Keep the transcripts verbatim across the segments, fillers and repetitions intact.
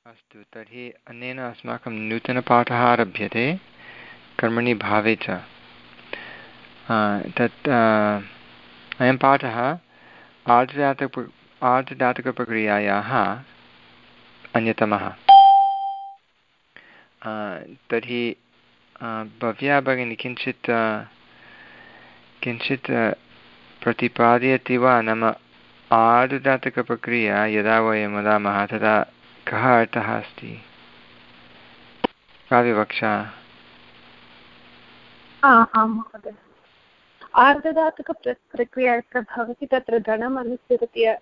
अस्तु तर्हि अनेन अस्माकं नूतनपाठः आरभ्यते कर्मणि भावे च। तत् अयं पाठः आर्धधातुक आर्धधातुकप्रक्रियायाः अन्यतमः। तर्हि भव्या भगिनी किञ्चित् किञ्चित् प्रतिपादयति वा? नाम आर्धधातुकप्रक्रिया यदा वयं वदामः तदा कः अर्थः अस्ति? का विवक्षा? आं महोदय, आर्धधातुकप्रक्रिया यत्र भवति तत्र गणम् अनुसृत्य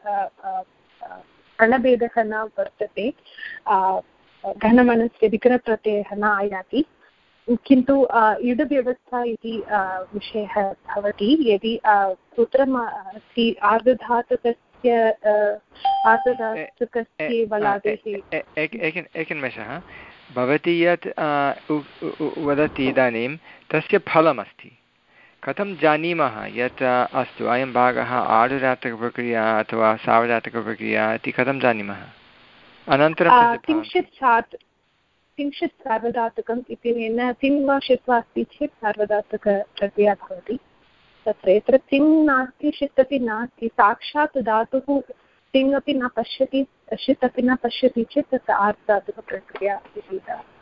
गणभेदः न वर्तते, गणमनुसृत्य विकरणप्रत्ययः न आयाति, किन्तु इडव्यवस्था इति विषयः भवति। यदि सूत्रम् अस्ति आर्धधातुकस्य आर्धधातुकस्य बलादेः। एकनिमेषः, भवती यत् वदति इदानीं तस्य फलमस्ति। कथं जानीमः यत् अस्तु अयं भागः आर्धधातुकप्रक्रिया अथवा सार्वधातुकप्रक्रिया इति कथं जानीमः? अनन्तरं किञ्चित् किञ्चित् सार्वधातुकम् इत्यनेन तिङ् वा षित् वा अस्ति चेत् सार्वधातुकप्रक्रिया भवति। तत्र यत्र तिङ् नास्ति षित् अपि नास्ति, साक्षात् धातुः तिङ् अपि न पश्यति षित् अपि न पश्यति चेत् तत्र आर्धधातुकप्रक्रिया इति।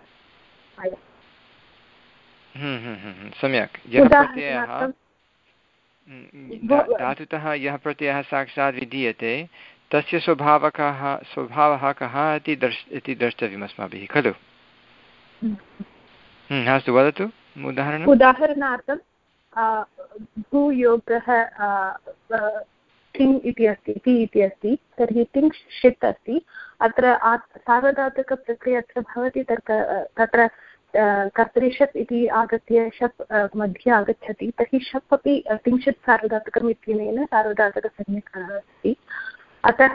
सम्यक्। यः प्रत्ययः धातुतः यः प्रत्ययः साक्षात् विधीयते तस्य स्वभावकः स्वभावः कः इति दर्श इति द्रष्टव्यम् अस्माभिः खलु? अस्तु, वदतु उदाहरणम्। उदाहरणार्थं भूयोगः तिङ् इति अस्ति, ति इति अस्ति, तर्हि तिङ् षित् अस्ति। अत्र सार्वधातुकप्रक्रिया अत्र भवति, तत्र कर्तरिषप् इति आगत्य शप् मध्ये आगच्छति, तर्हि शप् अपि तिंशत् सार्वधातुकम् इत्यनेन सार्वधातुकसंज्ञकः अस्ति। अतः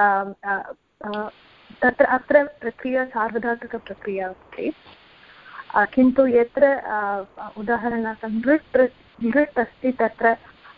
तत्र अत्र प्रक्रिया सार्वधातुकप्रक्रिया अस्ति। किन्तु यत्र उदाहरणार्थं नृट् नृट् अस्ति, तत्र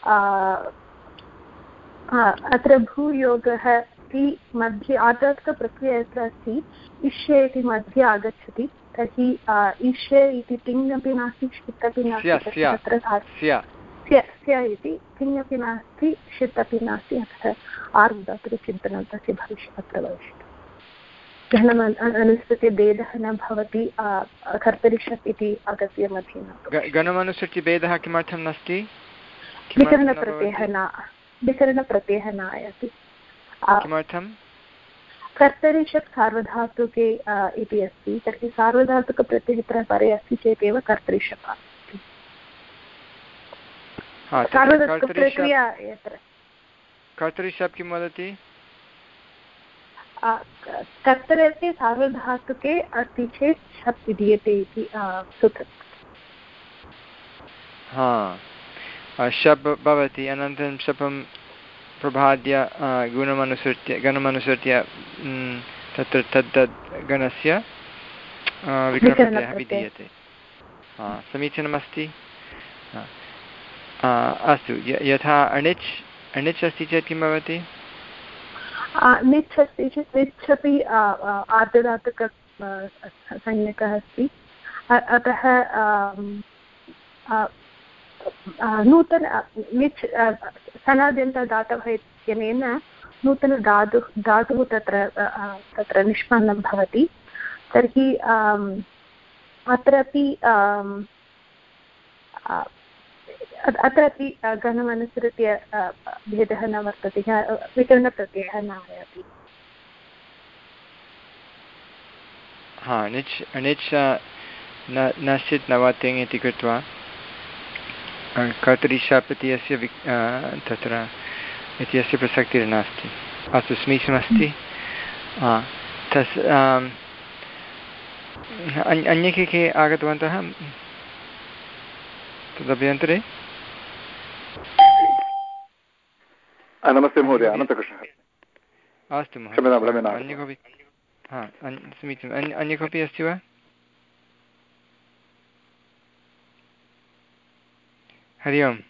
अत्र भूयोगः ति मध्ये आर्धधातुकप्रक्रिया यत्र अस्ति, इष्य इति मध्ये आगच्छति, तर्हि इष्य इति तिङ् अपि नास्ति षित् अपि नास्ति, तत्र स्य इति तिङ् अपि नास्ति षित् अपि नास्ति। अतः आर्धधातुकचिन्तनं तस्य भविष्यत् अत्र भविष्यति। गणम् अनुसृत्य भेदः न भवति, कर्तरिषप् इति आगत्य मध्ये न। गणमनुसृत्य भेदः किमर्थं नास्ति? विकरणप्रत्ययः न विकरणप्रत्ययः न आयाति। किमर्थं? कर्तरिषप् सार्वधातुके इति अस्ति, तर्हि सार्वधातुकप्रत्ययः परे अस्ति चेत् एव कर्तरिषप् अस्ति। सार्वधातुकप्रक्रिया यत्र कर्तरिषप् किं वदति? कर्तरस्य सार्वधातुके अस्ति चेत् शप् विधीयते इति सूत्रम्। हा, शप् भवति, अनन्तरं शपं प्रभाद्य गुणमनुसृत्य गणमनुसृत्य तत्र तद् गणस्य विकरणप्रत्ययः विधीयते। हा, समीचीनमस्ति। अस्तु, यथा अणिच् अणिच् अस्ति चेत् किं भवति? निच् अस्ति चेत् निच् अपि आर्धधातुक संज्ञकः अस्ति। अतः नूतन निच् सनाद्यन्तदातवः इत्यनेन नूतनधातुः धातुः तत्र तत्र निष्पन्नं भवति। तर्हि अत्रापि अत्रापि गणमनुसृत्य भेदः न वर्तते, विकरणप्रत्ययः न आयाति। हा, निच् अनिच् नश्चित् नवतिङ् इति कृत्वा कर्तरिषप् इत्यस्य तत्र इत्यस्य प्रसक्तिर्नास्ति। अस्तु, समीचीनमस्ति। तस् अन्ये के के आगतवन्तः तदभ्यन्तरे? नमस्ते महोदय, अनन्तकृष्णः। अस्तु महोदय, अन्य कोऽपि? हा, समीचीनम्। अन्य कोऽपि अस्ति वा? हरि ओम्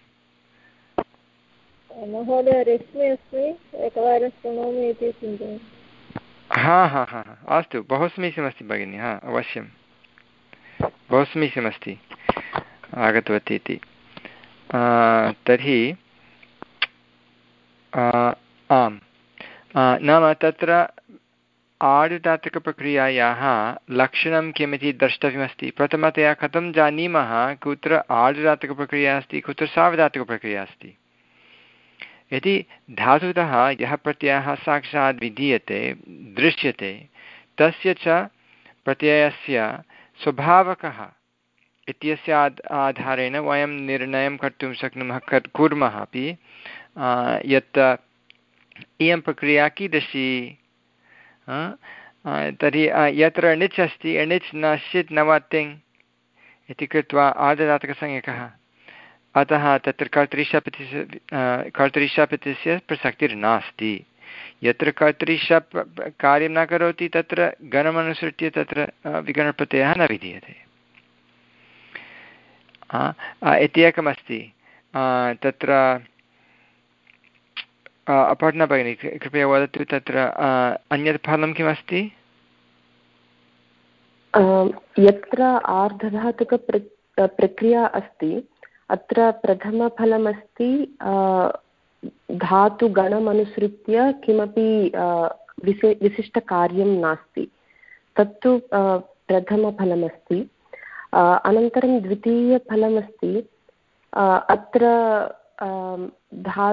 महोदय, रश्मि अस्मि, एकवारं शृणोमि इति चिन्तयामि। हा हा हा अस्तु, बहु समीचीनमस्ति भगिनि, हा अवश्यं बहु समीचीनमस्ति आगतवती इति। तर्हि आम्, नाम तत्र आर्धधातुकप्रक्रियायाः लक्षणं किमिति द्रष्टव्यमस्ति। प्रथमतया कथं जानीमः कुत्र आर्धधातुकप्रक्रिया अस्ति, कुत्र सार्वधातुकप्रक्रिया अस्ति। यदि धातुतः यः प्रत्ययः साक्षात् विधीयते दृश्यते तस्य च प्रत्ययस्य स्वभावकः इत्यस्य आधारेण वयं निर्णयं कर्तुं शक्नुमः कुर्मः अपि यत् इयं प्रक्रिया कीदृशी। तर्हि यत्र णिच् अस्ति णिच् नश्चित् नवतिङ् इति कृत्वा आर्धधातुकसंज्ञकः, अतः तत्र कर्तरिशप् कर्तरिशप् इत्यस्य प्रसक्तिर्नास्ति। यत्र कर्तरिशप् कार्यं न करोति तत्र गणमनुसृत्य तत्र विकरणप्रत्ययः न विधीयते इति एकमस्ति। तत्र अपर्णा भगिनी कृपया वदतु तत्र अन्यत् फलं किमस्ति? यत्र आर्धधातुकप्र प्रक्रिया अस्ति अत्र प्रथमफलमस्ति धातुगणमनुसृत्य किमपि विशे विशिष्टकार्यं नास्ति, तत्तु प्रथमफलमस्ति। अनन्तरं द्वितीयफलमस्ति अत्र धा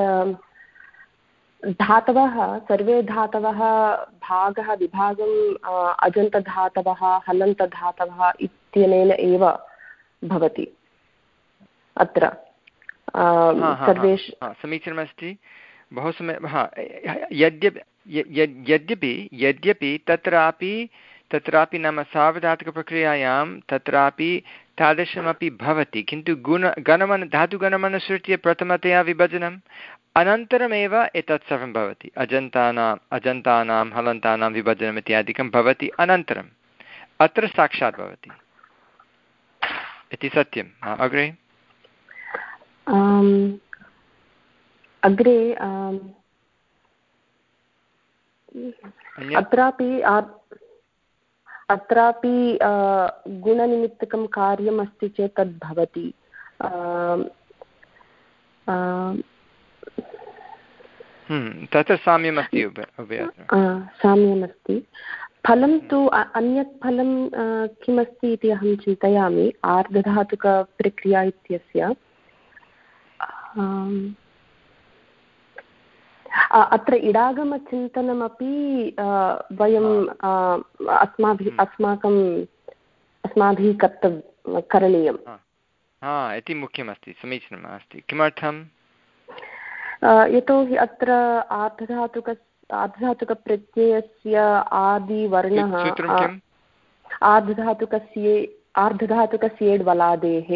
धातवः सर्वे धातवः भागः विभागम् अजन्तधातवः हलन्तधातवः इत्यनेन एव भवति। अत्र सर्वेषु समीचीनमस्ति, बहु सम्यक्। हा, यद्यपि यद्यपि यद्यपि तत्रापि तत्रापि नाम सार्वधातुकप्रक्रियायां तत्रापि तादृशमपि भवति, किन्तु गुण गणमन धातुगणमनुसृत्य प्रथमतया विभजनम् अनन्तरमेव एतत् सर्वं भवति। अजन्तानाम् अजन्तानां हलन्तानां विभजनम् इत्यादिकं भवति अनन्तरम्, अत्र साक्षात् भवति इति सत्यम्। अग्रे अग्रे अत्रापि अत्रापि गुणनिमित्तकं कार्यम् अस्ति चेत् तद् भवति। तत्र साम्यमस्ति, साम्यमस्ति। फलं तु अन्यत् फलं किमस्ति इति अहं चिन्तयामि आर्धधातुकप्रक्रिया इत्यस्य। अत्र इडागमचिन्तनमपि वयम् अस्माभिः अस्माकम् अस्माभिः कर्तव्य करणीयम् इति मुख्यमस्ति। समीचीनम् अस्ति। किमर्थम्? यतोहि अत्र आर्धधातुक आर्धधातुकप्रत्ययस्य आदिवर्णः आर्धधातुकस्य आर्धधातुकस्येड् वलादेः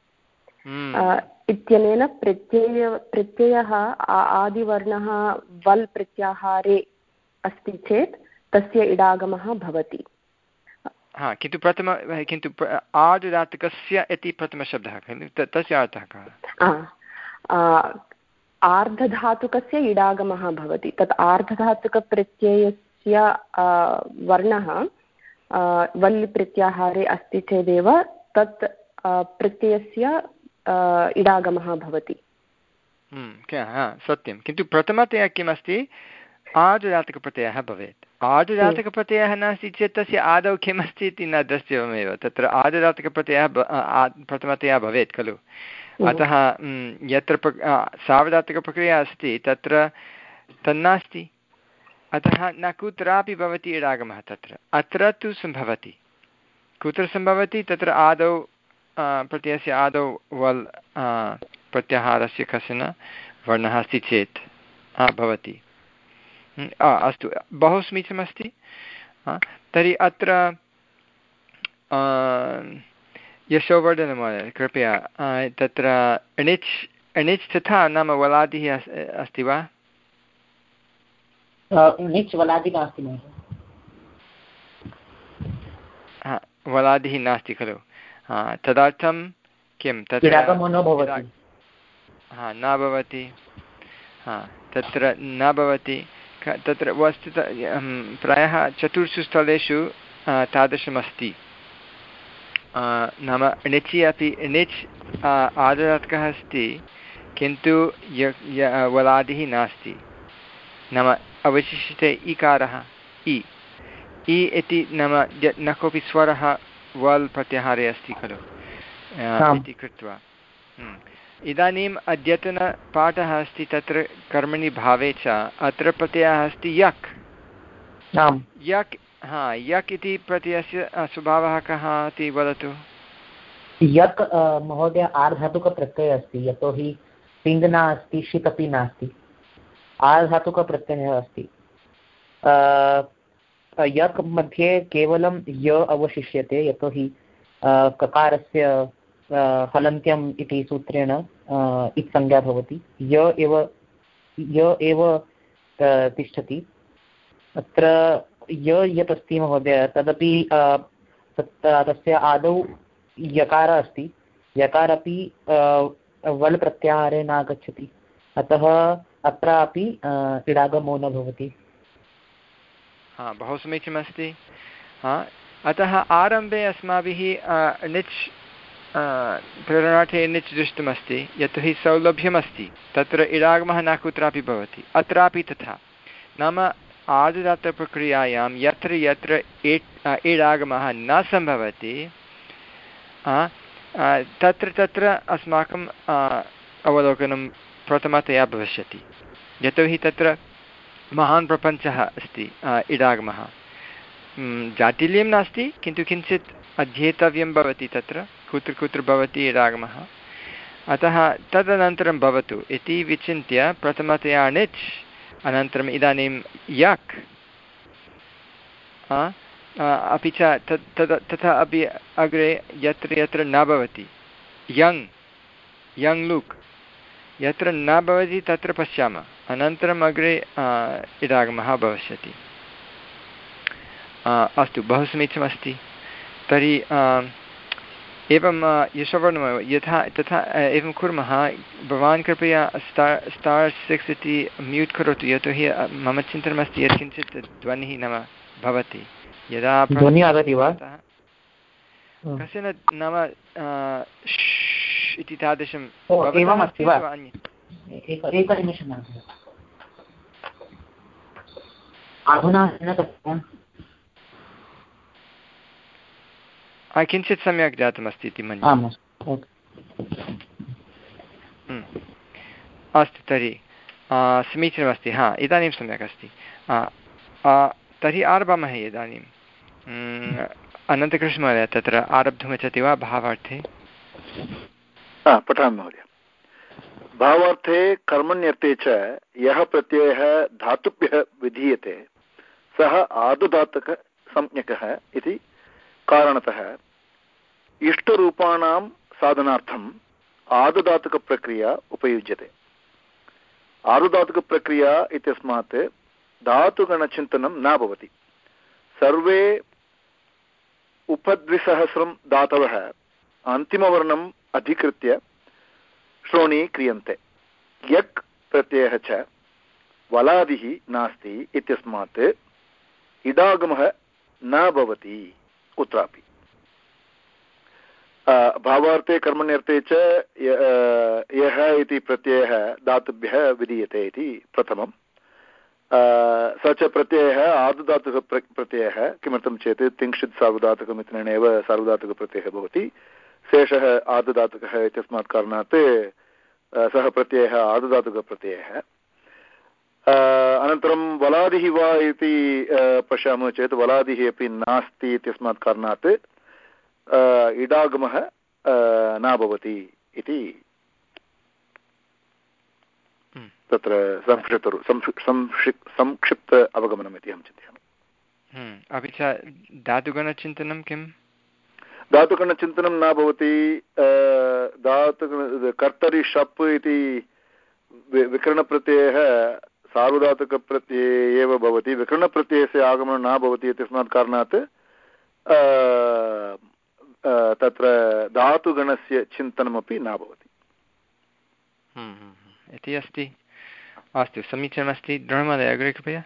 इत्यनेन प्रत्यय प्रत्ययः आदिवर्णः वल् प्रत्याहारे अस्ति चेत् तस्य इडागमः भवति। हा, किन्तु प्रथम किन्तु आर्धधातुकस्य इति प्रथमशब्दः खलु, तस्य अर्थः कः? आर्धधातुकस्य इडागमः भवति। तत् आर्धधातुकप्रत्ययस्य वर्णः वल् प्रत्याहारे अस्ति चेदेव तत् प्रत्ययस्य इडागमः भवति। सत्यं, किन्तु प्रथमतया किमस्ति? आर्धधातुकप्रत्ययः भवेत्। आर्धधातुकप्रत्ययः नास्ति चेत् तस्य आदौ किमस्ति इति न द्रष्टव्यमेव। तत्र आर्धधातुकप्रत्ययः प्रथमतया भवेत् खलु। अतः यत्र सार्वधातुकप्रक्रिया अस्ति तत्र तन्नास्ति, अतः न कुत्रापि भवति इडागमः तत्र। अत्र तु सम्भवति। कुत्र सम्भवति? तत्र आदौ प्रत्ययस्य आदौ वल् प्रत्याहारस्य कश्चन वर्णः अस्ति चेत् भवति। अस्तु, बहु समीचीनमस्ति। तर्हि अत्र यशोवर्धनमहोदय कृपया तत्र णिच् णिच् तथा नाम वलादिः अस्ति वा? णिच् वलादि नास्ति महोदय। हा, वलादिः नास्ति खलु। तदर्थं किं तत्र हा न भवति। हा, तत्र न भवति, तत्र वस्तुतः प्रायः चतुर्षु स्थलेषु तादृशमस्ति। नाम णिचि अपि णिच् आर्धधातुकः अस्ति किन्तु य वलादिः नास्ति। नाम अवशिष्यते इकारः इ इ इति नाम न कोऽपि स्वरः वल् प्रत्याहारे अस्ति खलु इति कृत्वा। इदानीम् अद्यतनपाठः अस्ति तत्र कर्मणि भावे च अत्र प्रत्ययः अस्ति यक्। यक् हा यक् इति प्रत्ययस्य स्वभावः कः इति वदतु। यक् महोदय आर्धातुकप्रत्ययः अस्ति, यतोहि तिङ् नास्ति षित् अपि नास्ति, आर्धातुकप्रत्ययः अस्ति। यक् मध्ये केवलं य अवशिष्यते, यतोहि ककारस्य हलन्त्यम् इति सूत्रेण इत्संज्ञा भवति, य एव य एव तिष्ठति। अत्र य यत् अस्ति महोदय तदपि तस्य आदौ यकारः अस्ति, यकार अपि वल् प्रत्याहारे नागच्छति, अतः अत्रापि इडागमो न भवति। हा बहु समीचीनमस्ति। हा अतः आरम्भे अस्माभिः णिच् प्रेरणार्थे णिच् दृष्टमस्ति, यतोहि सौलभ्यमस्ति, तत्र इडागमः न कुत्रापि भवति। अत्रापि तथा, नाम आर्धधातुप्रक्रियायां यत्र यत्र इडागमः न सम्भवति तत्र तत्र अस्माकं अवलोकनं प्रथमतया भविष्यति, यतोहि तत्र महान् प्रपञ्चः अस्ति। इडागमः जाटिल्यं नास्ति किन्तु किञ्चित् अध्येतव्यं भवति, तत्र कुत्र कुत्र भवति इडागमः, अतः तदनन्तरं भवतु इति विचिन्त्य प्रथमतया णिच्, अनन्तरम् इदानीं यक्, अपि च तत् तद् तथा अपि अग्रे यत्र यत्र न भवति यङ् यङ् लुक्, यत्र न भवति तत्र पश्यामः, अनन्तरम् अग्रे इडागमः भविष्यति। अस्तु, बहु समीचीनमस्ति। तर्हि एवं यशोवर्णः यथा तथा एवं कुर्मः। भवान् कृपया स्टार् स्टार् सिक्स् इति म्यूट् करोतु, यतोहि मम चिन्तनमस्ति यत् किञ्चित् ध्वनिः नाम भवति यदा ध्वनिः आगति वा कश्चन नाम इति तादृशं एवमस्ति वा? एकनिमिषम् अधुना किञ्चित् सम्यक् जातमस्ति इति मन्ये। अस्तु, तर्हि समीचीनमस्ति। हा, इदानीं सम्यक् अस्ति। तर्हि आरभामहे इदानीम्। अनन्तकृष्णमहोदय तत्र आरब्धुमिच्छति वा भावार्थे? पठामि महोदय। भावार्थे कर्मण्यर्थे च यः प्रत्ययः धातुभ्यः विधीयते सः आदुधातुकसंज्ञकः इति कारणतः इष्टरूपाणां साधनार्थम् आदुधातुकप्रक्रिया उपयुज्यते। आदुधातुकप्रक्रिया इत्यस्मात् धातुगणचिन्तनं न भवति। सर्वे उपद्विसहस्रं धातवः अन्तिमवर्णम् अधिकृत्य श्रोणी क्रियन्ते। यक् प्रत्ययः च वलादिः नास्ति इत्यस्मात् इडागमः न भवति कुत्रापि। भावार्थे कर्मण्यर्थे च यः इति प्रत्ययः धातुभ्यः विधीयते इति प्रथमं। स च प्रत्ययः आदुधातुकप्रत्ययः। किमर्थं चेत् तिङ्क्षित् सार्वधातुकमित्यनेन सार्वधातुकप्रत्ययः भवति। शेषः आदुधातुकः इत्यस्मात् कारणात् सः प्रत्ययः आदुधातुकप्रत्ययः। अनन्तरं वलादिः वा इति पश्यामः चेत् वलादिः अपि नास्ति इत्यस्मात् कारणात् इडागमः न भवति इति तत्र संक्षिप्त संक्षिप्त अवगमनम् इति अहं चिन्तयामि। अपि च धातुगणचिन्तनं किं? धातुगणचिन्तनं न भवति। धातु कर्तरि शप् इति विकरणप्रत्ययः सार्वधातुकप्रत्यये एव भवति। विकरणप्रत्ययस्य आगमनं न भवति इत्यस्मात् कारणात् तत्र धातुगणस्य चिन्तनमपि न भवति इति अस्ति। अस्तु समीचीनमस्ति द्रोणमहोदय अग्रे कृपया।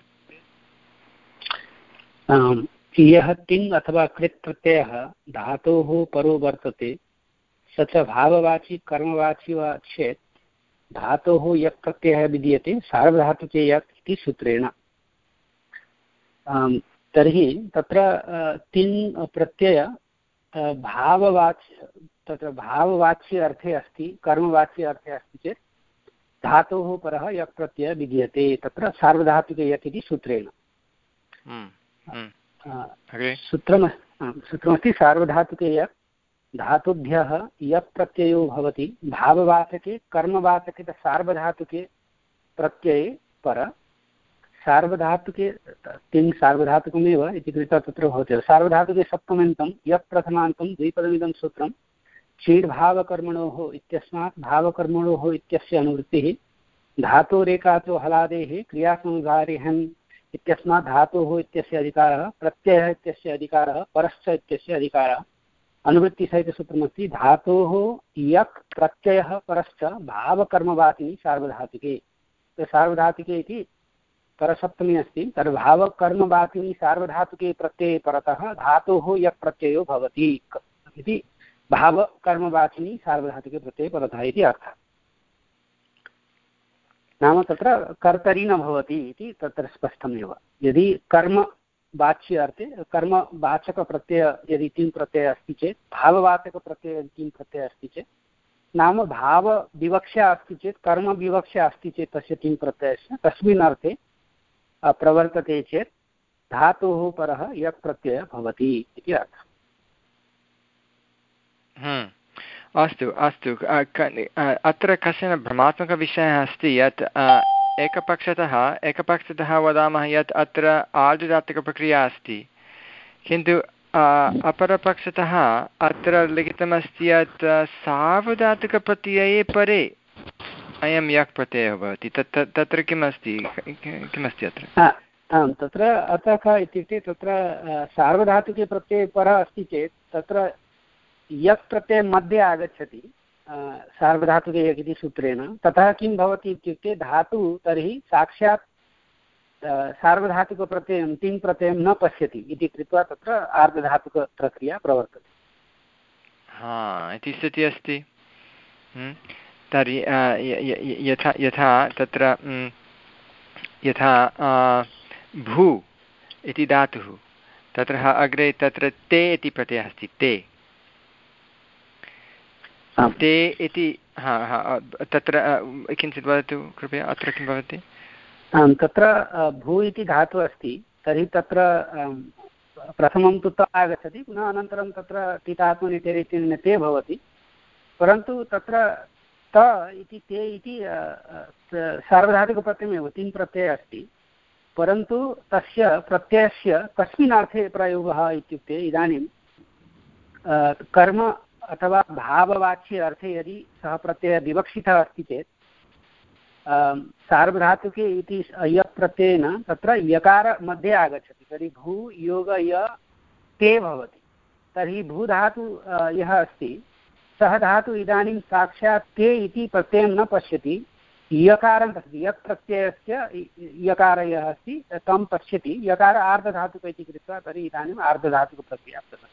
यः तिङ् अथवा कृत् प्रत्ययः धातोः परो वर्तते स च भाववाची कर्मवाची वा चेत् धातोः यक् प्रत्ययः विधीयते सार्वधातुके यक् इति सूत्रेण। तर्हि तत्र तिङ् प्रत्यय भाववाच्य तत्र भाववाच्य अर्थे अस्ति कर्मवाच्य अर्थे अस्ति चेत् धातोः परः यक् प्रत्ययः विधीयते तत्र सार्वधातुके यक् इति सूत्रेण। सूत्रम् सूत्रमस्ति सार्वधातुके यक् धातुभ्यः यक् प्रत्ययो भवति भाववाचके कर्मवाचके सार्वधातुके प्रत्यये पर सार्वधातुके तिङ् सार्वधातुकमेव इति कृत्वा तत्र भवति। सार्वधातुके सप्तम्यन्तं यक् प्रथमान्तं द्विपदमिदं सूत्रं चीड्भावकर्मणोः इत्यस्मात् भावकर्मणोः इत्यस्य अनुवृत्तिः धातोरेकाचो हलादेः क्रियासंहारे हन् इत्यस्मात् धातोः इत्यस्य अधिकारः प्रत्ययः इत्यस्य अधिकारः परश्च इत्यस्य अधिकारः अनुवृत्तिसहितसूत्रमस्ति धातोः यक् प्रत्ययः परश्च भावकर्मवाचिनि सार्वधातुके। सार्वधातुके इति परसप्तमी अस्ति तद् भावकर्मवाचिनि सार्वधातुके प्रत्यये परतः धातोः यक् प्रत्ययो भवति इति भावकर्मवाचिनि सार्वधातुके प्रत्यये परतः इति अर्थः। नाम तत्र कर्तरि न भवति इति तत्र स्पष्टमेव। यदि कर्म वाच्य अर्थे कर्मवाचकप्रत्यय यदि तिङ् प्रत्ययः अस्ति चेत् भाववाचकप्रत्ययः यदि तिङ् प्रत्ययः अस्ति चेत् नाम भावविवक्षा अस्ति चेत् कर्मविवक्षा अस्ति चेत् तस्य तिङ् प्रत्ययस्य तस्मिन् अर्थे प्रवर्तते चेत् धातोः परः यक् प्रत्ययः भवति इति अर्थः। अस्तु अस्तु अत्र कश्चन भ्रमात्मकविषयः अस्ति यत् एकपक्षतः एकपक्षतः वदामः यत् अत्र आर्धधातुकप्रक्रिया अस्ति किन्तु अपरपक्षतः अत्र लिखितमस्ति यत् सार्वधातुकप्रत्यये परे अयं यक् प्रत्ययः भवति। तत् तत्र किम् अस्ति किमस्ति अत्र? आम् तत्र अतः कः इत्युक्ते तत्र सार्वधातुके प्रत्यये परः अस्ति चेत् तत्र यक् प्रत्ययः मध्ये आगच्छति सार्वधातुके यक् इति सूत्रेण। ततः किं भवति इत्युक्ते धातुः तर्हि साक्षात् सार्वधातुकप्रत्ययं तिङ् प्रत्ययं न पश्यति इति कृत्वा तत्र आर्धधातुकप्रक्रिया प्रवर्तते। हा इति स्थितिः अस्ति। तर्हि यथा यथा तत्र यथा भू इति धातुः तत्र अग्रे तत्र ते इति प्रत्ययः अस्ति ते ते इति हा हा तत्र किञ्चित् वदतु कृपया अत्र किं भवति? आं तत्र भू इति धातुः अस्ति तर्हि तत्र प्रथमं तु त आगच्छति पुनः अनन्तरं तत्र तितात्मनि तेरिति ते भवति परन्तु तत्र त इति ते इति सार्वधातुकप्रत्ययमेव तिङ् प्रत्ययः अस्ति परन्तु तस्य प्रत्ययस्य कस्मिन् अर्थे प्रयोगः इत्युक्ते इदानीं कर्म अथवा भाववाच्य अर्थे यदि सः प्रत्ययः विवक्षितः अस्ति चेत् सार्वधातुके इति यक् प्रत्ययेन तत्र यकार मध्ये आगच्छति तर्हि भू योग य ते भवति। तर्हि भूधातु यः अस्ति सः धातु इदानीं साक्षात् ते इति प्रत्ययं न पश्यति यकारं पश्यति यक् प्रत्ययस्य यकार यः अस्ति तं पश्यति यकार आर्धधातुक इति कृत्वा तर्हि इदानीम् आर्धधातुकप्रक्रिया प्रवर्तते।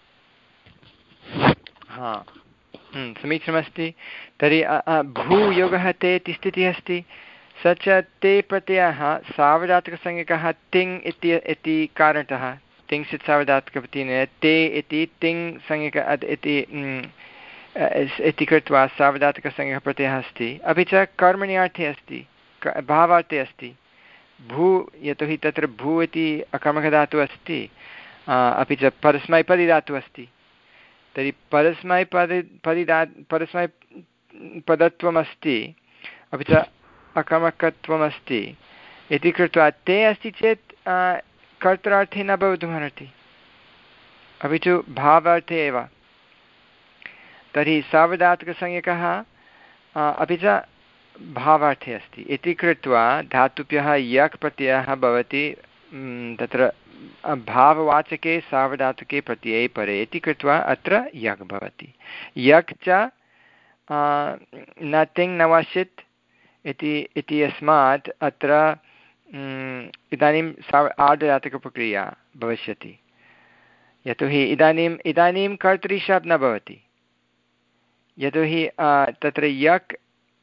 हा समीचीनमस्ति। तर्हि भूयोगः ते इति स्थितिः अस्ति स च ते प्रत्ययः सार्वधातुकसंज्ञकः तिङ् इति कारणतः तिङ्क्षित् सार्वधातुकप्रत्ययेन ते इति तिङ् संज्ञक इति इति कृत्वा सार्वधातुकसंज्ञकप्रत्ययः अस्ति। अपि च कर्मणि अर्थे अस्ति भावार्थे अस्ति भू यतोहि तत्र भू इति अकर्मकधातुः अस्ति अपि च परस्मैपदी धातुः अस्ति। तर्हि परस्मैपदि पदिदा परस्मैपदत्वमस्ति अपि च अकर्मकत्वमस्ति इति कृत्वा ते अस्ति चेत् कर्तरार्थे न भवितुमर्हति अपि च भावार्थे एव। तर्हि सार्वधातुकसंज्ञकः अपि च भावार्थे अस्ति इति कृत्वा धातुभ्यः यक् प्रत्ययः भवति तत्र भाववाचके सार्वधातुके प्रत्यये परे इति कृत्वा अत्र यक् भवति। यक् च न तिङ् न वशित् इति इति अस्मात् अत्र इदानीं सा आर्धजातकप्रक्रिया भविष्यति यतोहि इदानीम् इदानीं कर्तरि शप् न भवति यतोहि तत्र यक्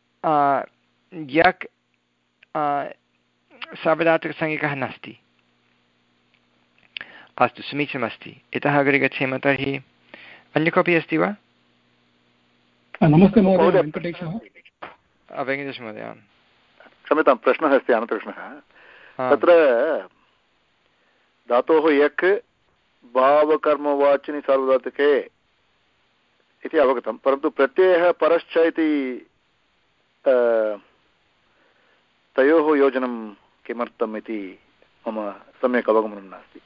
यक् सार्वधातुकसंज्ञकः नास्ति। अस्तु समीचीनमस्ति। इतः अग्रे गच्छेम। तर्हि अन्य कोऽपि अस्ति वा? नमस्ते महोदय, वेङ्कटेशः। वेङ्कटेशमहोदय, क्षम्यतां, प्रश्नः अस्ति, अनन्तरप्रश्नः। तत्र धातोः यक् भावकर्मवाचिनि सार्वधातुके इति अवगतं, परन्तु प्रत्ययः परश्च इति तयोः योजनं किमर्थम् इति मम सम्यक् अवगमनं नास्ति।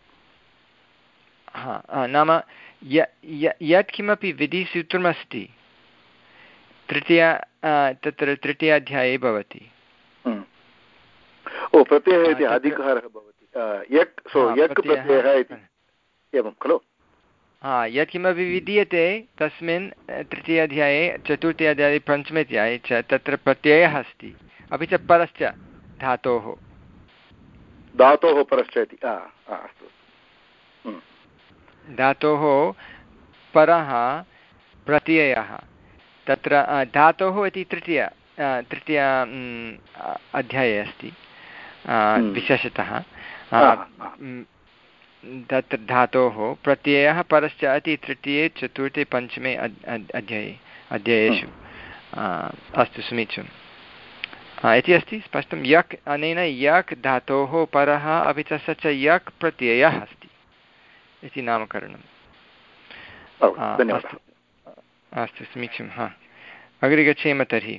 हा, नाम यत् किमपि विधिसूत्रमस्ति तृतीय तत्र तृतीयाध्याये भवति। ओ, प्रत्ययः इति अधिकारः भवति, यक् सो यक् प्रत्ययः इति, एवं खलु? हा, यत्किमपि विधीयते तस्मिन् तृतीयाध्याये चतुर्थ्याध्याये पञ्चमेध्याये च तत्र प्रत्ययः अस्ति, अपि च परश्च धातोः धातोः परश्च इति। अस्तु, धातोः परः प्रत्ययः तत्र धातोः इति तृतीय तृतीय अध्याये अस्ति विशेषतः। तत्र धातोः प्रत्ययः परश्च इति तृतीये चतुर्थे पञ्चमे अध्याये अध्यायेषु। अस्तु समीचीनम् इति अस्ति स्पष्टं। यक् अनेन यक् धातोः परः अपि च स च यक् प्रत्ययः अस्ति इति नामकरणम्। अस्तु अस्तु समीचीनं। हा, अग्रे गच्छेम। तर्हि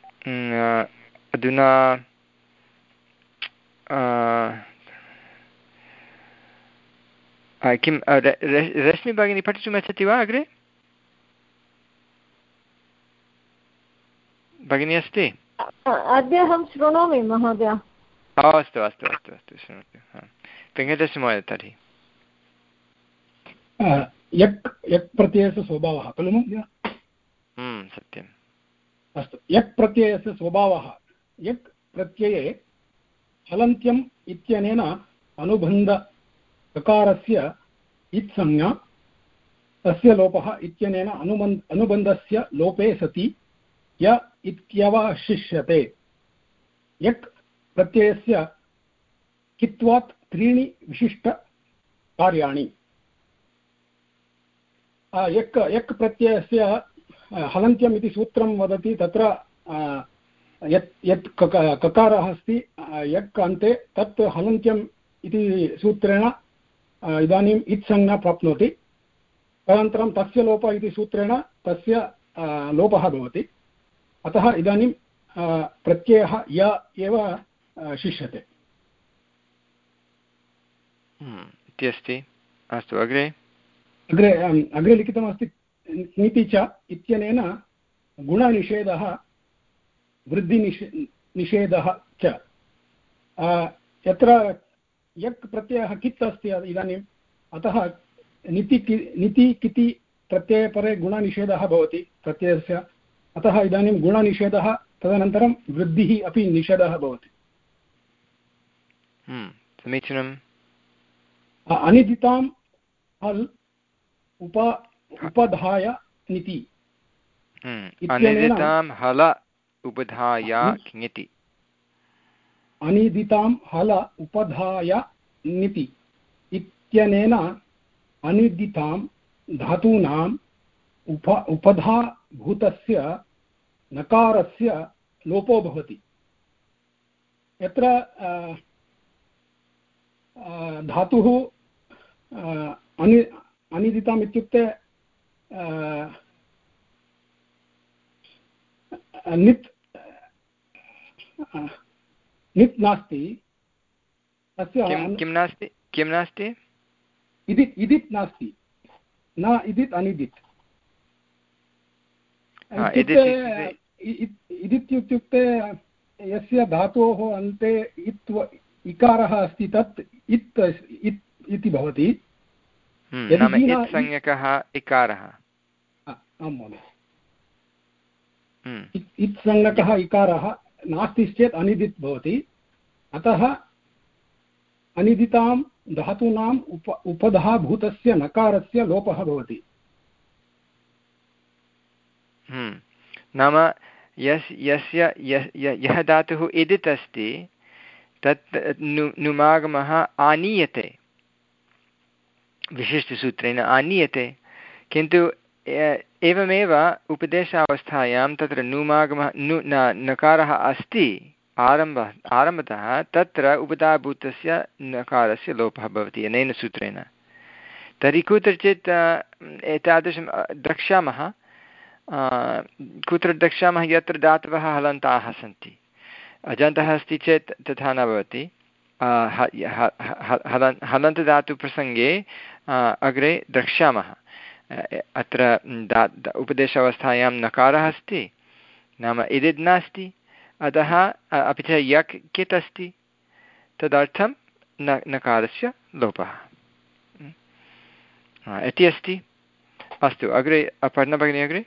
अधुना किं रश्मि भगिनी पठितुम् इच्छति वा? अग्रे भगिनी अस्ति? अद्य अहं शृणोमि महोदय। अस्तु अस्तु अस्तु अस्तु शृणोतु। वेङ्कटेशमहोदय, तर्हि यक् यक् प्रत्ययस्य स्वभावः खलु महोदय? सत्यम्। अस्तु, यक् प्रत्ययस्य स्वभावः, यक् प्रत्यये हलन्त्यम् इत्यनेन अनुबन्धककारस्य इत्संज्ञा तस्य लोपः इत्यनेन अनुबन्ध अनुबन्धस्य लोपे सति य इत्यवशिष्यते। यक् प्रत्ययस्य कित्वात् त्रीणि विशिष्टकार्याणि। यक् यक् प्रत्ययस्य हलन्त्यम् इति सूत्रं वदति। तत्र यत् यत् ककारः अस्ति यक् अन्ते, तत् हलन्त्यम् इति सूत्रेण इदानीम् इत्संज्ञा प्राप्नोति। तदनन्तरं तस्य लोपः इति सूत्रेण तस्य लोपः भवति। अतः इदानीं प्रत्ययः य एव शिष्यते इति अस्ति। अस्तु, अग्रे अग्रे अग्रे लिखितमस्ति नीति च इत्यनेन गुणनिषेधः वृद्धिनिषे निषेधः च। यत्र यक् प्रत्ययः कित् अस्ति इदानीम्, अतः निति निति किति प्रत्ययपरे गुणनिषेधः भवति प्रत्ययस्य। अतः इदानीं गुणनिषेधः, तदनन्तरं वृद्धिः अपि निषेधः भवति। समीचीनम्। अनिदितां हल् उप उपधाय निति अनिदितां हल उपधाय ङिति। अनिदितां हल उपधाय निति इत्यनेन अनिदितां धातूनाम् उप उपधाभूतस्य नकारस्य लोपो भवति। यत्र धातुः अनि अनिदिताम् इत्युक्ते नित् नित् नास्ति, तस्य किं नास्ति किं नास्ति इदित् इदित् नास्ति, न इदित् अनिदित्। इदित् इत्युक्ते यस्य धातोः अन्ते इत् इकारः अस्ति तत् इत् इति भवति। संज्ञकः इकारः। आं महोदय, इत् संज्ञकः इकारः नास्ति चेत् अनिदित् भवति। अतः अनिदितां धातूनाम् उप उपधाभूतस्य नकारस्य लोपः भवति। नाम यस् यस्य यः धातुः इदित् अस्ति तत् नु नुमागमः आनीयते, विशिष्टसूत्रेण आनीयते, किन्तु एवमेव उपदेशावस्थायां तत्र नुमागमः नु नकारः अस्ति आरम्भः आरम्भतः तत्र उपधाभूतस्य नकारस्य लोपः भवति अनेन सूत्रेण। तर्हि कुत्रचित् एतादृशं द्रक्ष्यामः, कुत्र द्रक्ष्यामः यत्र धातवः हलन्ताः सन्ति। अजन्तः अस्ति चेत् तथा न भवति। हलन् हलन्तधातुप्रसङ्गे अग्रे द्रक्ष्यामः। अत्र दा उपदेशावस्थायां नकारः अस्ति, नाम इदिद् नास्ति, अतः अपि च यक् कित् अस्ति, तदर्थं न नकारस्य लोपः इति अस्ति। अस्तु, अग्रे अपर्णा भगिनी अग्रे।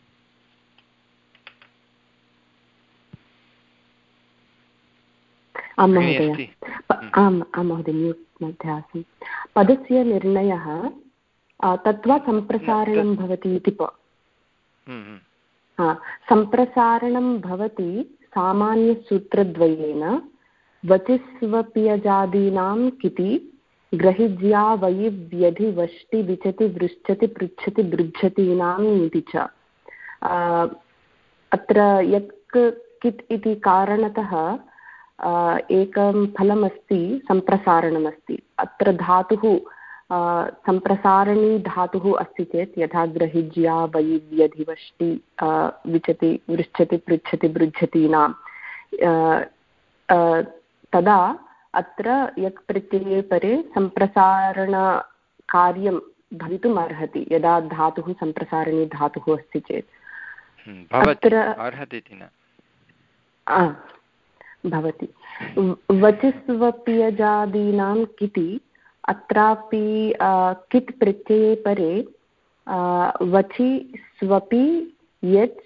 आं महोदय, आम् आं महोदय, म्यूट् मध्ये आसम्। पदस्य निर्णयः तत्त्वा सम्प्रसारणं भवति इति प सम्प्रसारणं भवति सामान्यसूत्रद्वयेन वचिस्वप्यजादीनां किति ग्रहिज्या वयि व्यधि वष्टि विचति वृच्छति पृच्छति बृच्छतीनाम् इति च। अत्र यक् कित् इति कारणतः एकं फलमस्ति, सम्प्रसारणमस्ति। अत्र धातुः सम्प्रसारणी धातुः अस्ति चेत् यथा ग्रहिज्या वयि व्यधि वष्टि विचति वृच्छति पृच्छति बृच्छतीनां, तदा अत्र यक् प्रत्यये परे सम्प्रसारणकार्यं भवितुम् अर्हति यदा धातुः सम्प्रसारणी धातुः अस्ति चेत्। अत्र भवति वचिस्वप्यजादीनां किति। अत्रापि कित् प्रत्यये परे वचि स्वपि यच्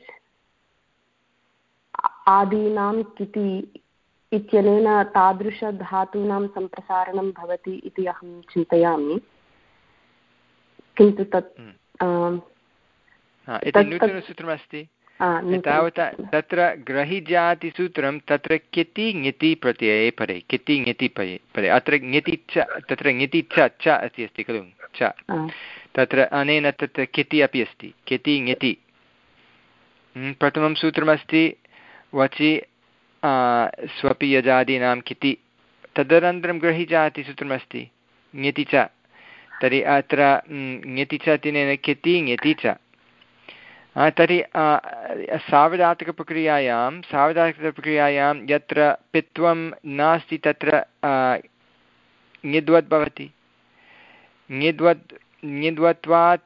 आदीनां किति इत्यनेन तादृशधातूनां सम्प्रसारणं भवति इति अहं चिन्तयामि। किन्तु तत् नूतनसूत्रमस्ति तावता तत्र ग्रहिजातिसूत्रं तत्र किति ङिति प्रत्यये परे, किति ङिति परे, अत्र ङिति च, तत्र ङिति च च अस्ति अस्ति खलु च, तत्र अनेन तत्र किति अपि अस्ति, किति ङिति। प्रथमं सूत्रमस्ति वचि स्वपि यजादीनां किति, तदनन्तरं ग्रहिजातिसूत्रमस्ति ङिति च। तर्हि अत्र ङिति च इत्यनेन किति ङिति च। तर्हि सावधातकप्रक्रियायां सावधातकप्रक्रियायां यत्र पित्वं नास्ति तत्र ङिद्वत् भवति। ङिद्वत् ङिद्वत्वात्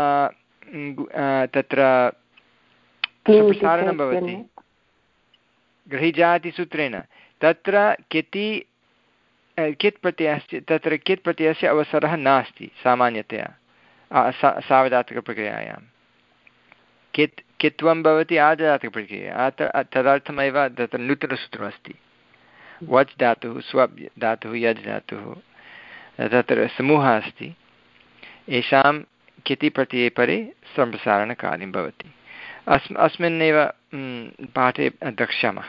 तत्र सम्प्रसारणं भवति ग्रहिजातिसूत्रेण। तत्र किति कित् प्रत्ययस्य तत्र कित् प्रत्ययस्य अवसरः नास्ति सामान्यतया सावधातकप्रक्रियायां। कित् कित्वं भवति आजधातकप्रक्रिया, तदर्थमेव तत्र नूतनसूत्रमस्ति। वच् धातुः, स्वप् धातुः, यज् धातुः, तत्र समूहः अस्ति। येषां किति प्रत्यये परे सम्प्रसारणकार्यं भवति। अस्म अस्मिन्नेव पाठे द्रक्ष्यामः।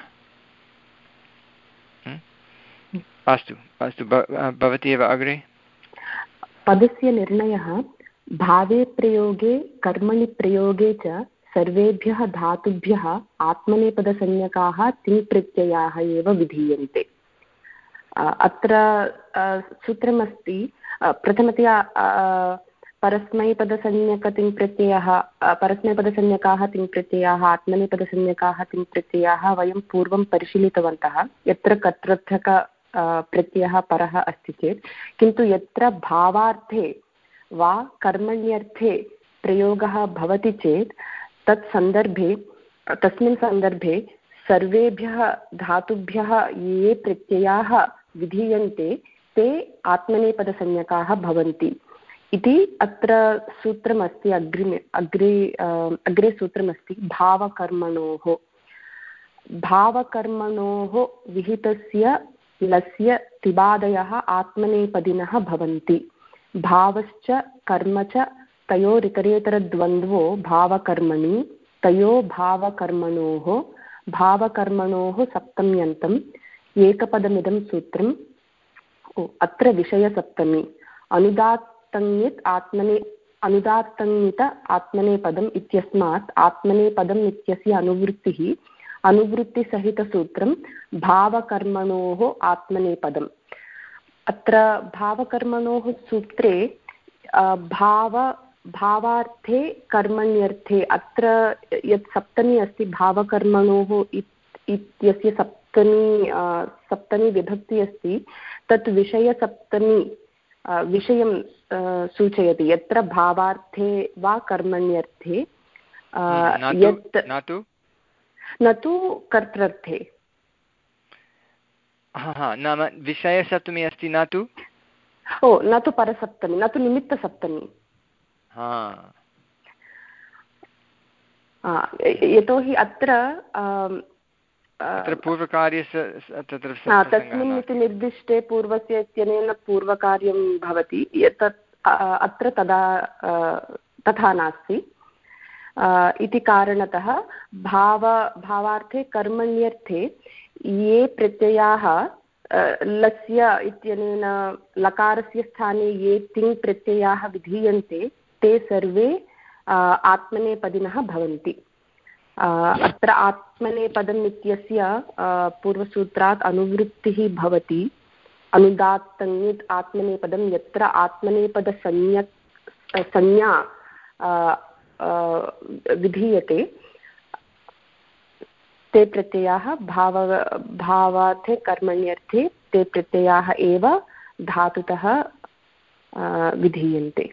अस्तु अस्तु, भवती एव अग्रे। पदस्य निर्णयः भावे प्रयोगे कर्मणि प्रयोगे च सर्वेभ्यः धातुभ्यः आत्मनेपदसंज्ञकाः तिङ्प्रत्ययाः एव विधीयन्ते। अत्र सूत्रमस्ति प्रथमतया परस्मैपदसंज्ञकतिङ्प्रत्ययः परस्मैपदसंज्ञकाः तिङ्प्रत्ययाः आत्मनेपदसंज्ञकाः तिङ्प्रत्ययाः वयं पूर्वं परिशीलितवन्तः यत्र कर्तृर्थक प्रत्ययः परः अस्ति चेत्। किन्तु यत्र भावार्थे वा कर्मण्यर्थे प्रयोगः भवति चेत् तत् सन्दर्भे तस्मिन् सन्दर्भे सर्वेभ्यः धातुभ्यः ये प्रत्ययाः विधीयन्ते ते आत्मनेपदसंज्ञकाः भवन्ति इति अत्र सूत्रमस्ति। अग्रिमे अग्रे अग्रे सूत्रमस्ति भावकर्मणोः। भावकर्मणोः विहितस्य लस्य तिबादयः आत्मनेपदिनः भवन्ति। भावश्च कर्म च तयोरितरेतरद्वन्द्वो भावकर्मणि तयो भावकर्मणोः भावकर्मणोः सप्तम्यन्तम् एकपदमिदं सूत्रम्। अत्र विषयसप्तमी अनुदात्तङ्गित् आत्मने अनुदात्तङ्गित आत्मनेपदम् इत्यस्मात् आत्मनेपदम् इत्यस्य अनुवृत्तिः अनुवृत्तिसहितसूत्रं भावकर्मणोः आत्मनेपदम्। अत्र भावकर्मणोः सूत्रे भाव भावार्थे कर्मण्यर्थे अत्र यत् सप्तमी अस्ति भावकर्मणोः इत्यस्य सप्तमी सप्तमी विभक्ति अस्ति तत् विषयसप्तमी विषयं सूचयति यत्र भावार्थे वा कर्मण्यर्थे यत् न तु कर्तृर्थे। नाम विषयसप्तमी अस्ति न तु ओ न तु परसप्तमी न तु निमित्तसप्तमी। यतोहि अत्र तस्मिन् इति निर्दिष्टे पूर्वस्य इत्यनेन पूर्वकार्यं भवति तत् अत्र तदा तथा नास्ति इति कारणतः भाव भावार्थे कर्मण्यर्थे ये प्रत्ययाः लस्य इत्यनेन लकारस्य स्थाने ये तिङ् प्रत्ययाः विधीयन्ते ते सर्वे आत्मनेपदिनः भवन्ति। अत्र आत्मनेपदम् इत्यस्य पूर्वसूत्रात् अनुवृत्तिः भवति अनुदात्तङ्गित् आत्मनेपदं यत्र आत्मनेपदसंज्ञा संज्ञा विधीयते ते प्रत्ययाः भाव भावार्थे कर्मण्यर्थे ते प्रत्ययाः एव धातुतः विधीयन्ते।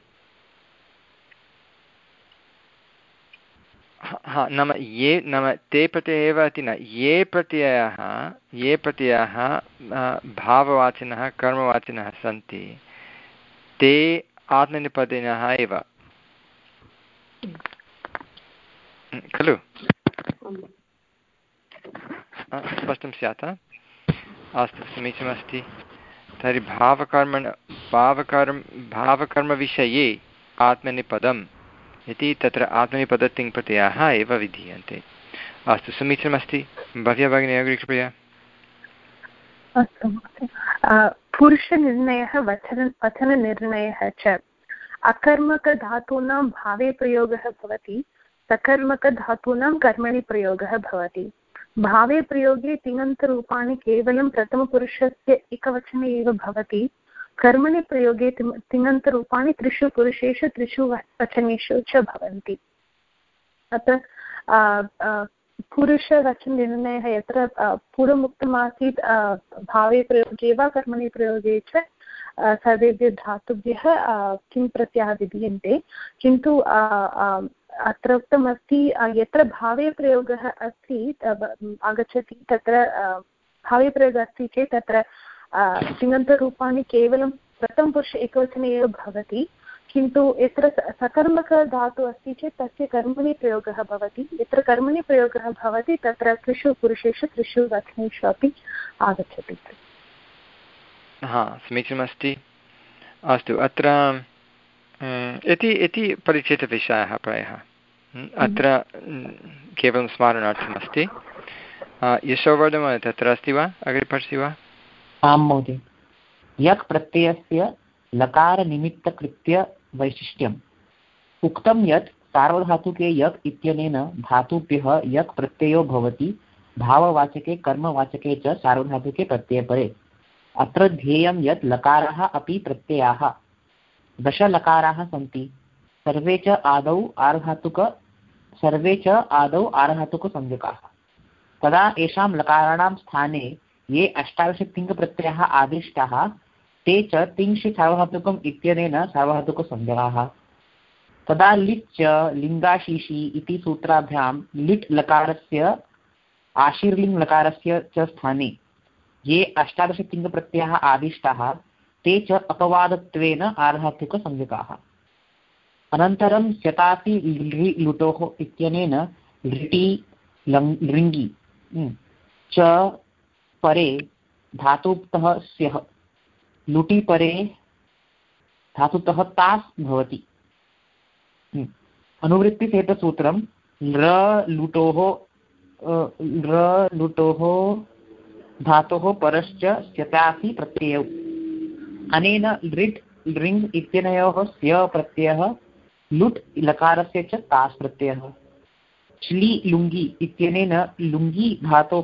हा नाम ये नाम ते प्रत्यय एव इति न ये प्रत्ययाः ये प्रत्ययाः भाववाचिनः कर्मवाचिनः सन्ति ते आत्मनेपदिनः एव खलु। स्पष्टं स्यात्। अस्तु समीचीनमस्ति। तर्हि भावकर्मण भावकर्म भावकर्मविषये आत्मनेपदम् इति तत्र आत्मनेपदतिङ्प्रत्ययाः एव विधीयन्ते। अस्तु समीचीनमस्ति। भव्या भगिनी अग्रे कृपया। अस्तु पुरुषनिर्णयः वचन वचननिर्णयः च अकर्मकधातूनां भावे प्रयोगः भवति सकर्मकधातूनां कर्मणि प्रयोगः भवति। भावे प्रयोगे तिङन्तरूपाणि केवलं प्रथमपुरुषस्य एकवचने एव भवति। कर्मणि प्रयोगे तिङन्तरूपाणि त्रिषु पुरुषेषु त्रिषु वचनेषु च भवन्ति। अत्र पुरुषवचननिर्णयः यत्र पूर्वमुक्तमासीत् भावे प्रयोगे वा कर्मणि प्रयोगे च सर्वेभ्यः धातुभ्यः किं प्रत्ययः विधीयन्ते किन्तु अत्र उक्तमस्ति यत्र भावे प्रयोगः अस्ति आगच्छति तत्र भावे प्रयोगः अस्ति चेत् तत्र तिङन्तरूपाणि केवलं प्रथमपुरुष एकवचने एव भवति किन्तु यत्र सकर्मकधातुः अस्ति चेत् तस्य कर्मणि प्रयोगः भवति। यत्र कर्मणि प्रयोगः भवति तत्र त्रिषु पुरुषेषु त्रिषु वचनेषु अपि आगच्छति। हा समीचीनमस्ति। अस्तु अत्र इति इति परिचितविषयः प्रायः अत्र केवलं स्मारणार्थमस्ति। यशोवर्धन तत्र अस्ति वा अग्रे पठसि वा? आं महोदय। यक् प्रत्ययस्य लकारनिमित्तकृत्य वैशिष्ट्यम् उक्तं यत् सार्वधातुके यक् इत्यनेन धातुभ्यः यक् प्रत्ययो भवति भाववाचके कर्मवाचके च सार्वधातुके प्रत्ययपरे। अत्र ध्येयं यत् लकाराः अपि प्रत्ययाः दश लकाराः सन्ति सर्वे च आदौ आर्धातुक सर्वे च आदौ आर्धातुकसंज्ञकाः। तदा येषां लकाराणां स्थाने ये अष्टादश तिङ्प्रत्ययाः आदिष्टाः ते च तिंशि सार्वधातुकम् इत्यनेन सार्वधातुकसंज्ञकाः। तदा लिट् च लिङ्गाशीषि इति सूत्राभ्यां लिट् लकारस्य आशीर्लिङ् लकारस्य च स्थाने ये अष्टादश तिङ्प्रत्ययाः आदिष्टाः ते च अपवादत्वेन आर्धातुकसंज्ञकाः। अनन्तरं स्यतासि लृ लुटोः इत्यनेन लृटि लृङ्गि च परे धातुतः स्यः लुटि परे धातुतः तास् भवति। अनुवृत्तिसेतसूत्रं लृ लुटोः लृ लुटोः धातोः परश्च स्यतासि प्रत्ययौ। अनेन लृट् लृङ् इत्यनयोः स्य प्रत्ययः लुट् लकारस्य च तास् प्रत्ययः। श्ली लुङ्गि इत्यनेन लुङ्गि धातोः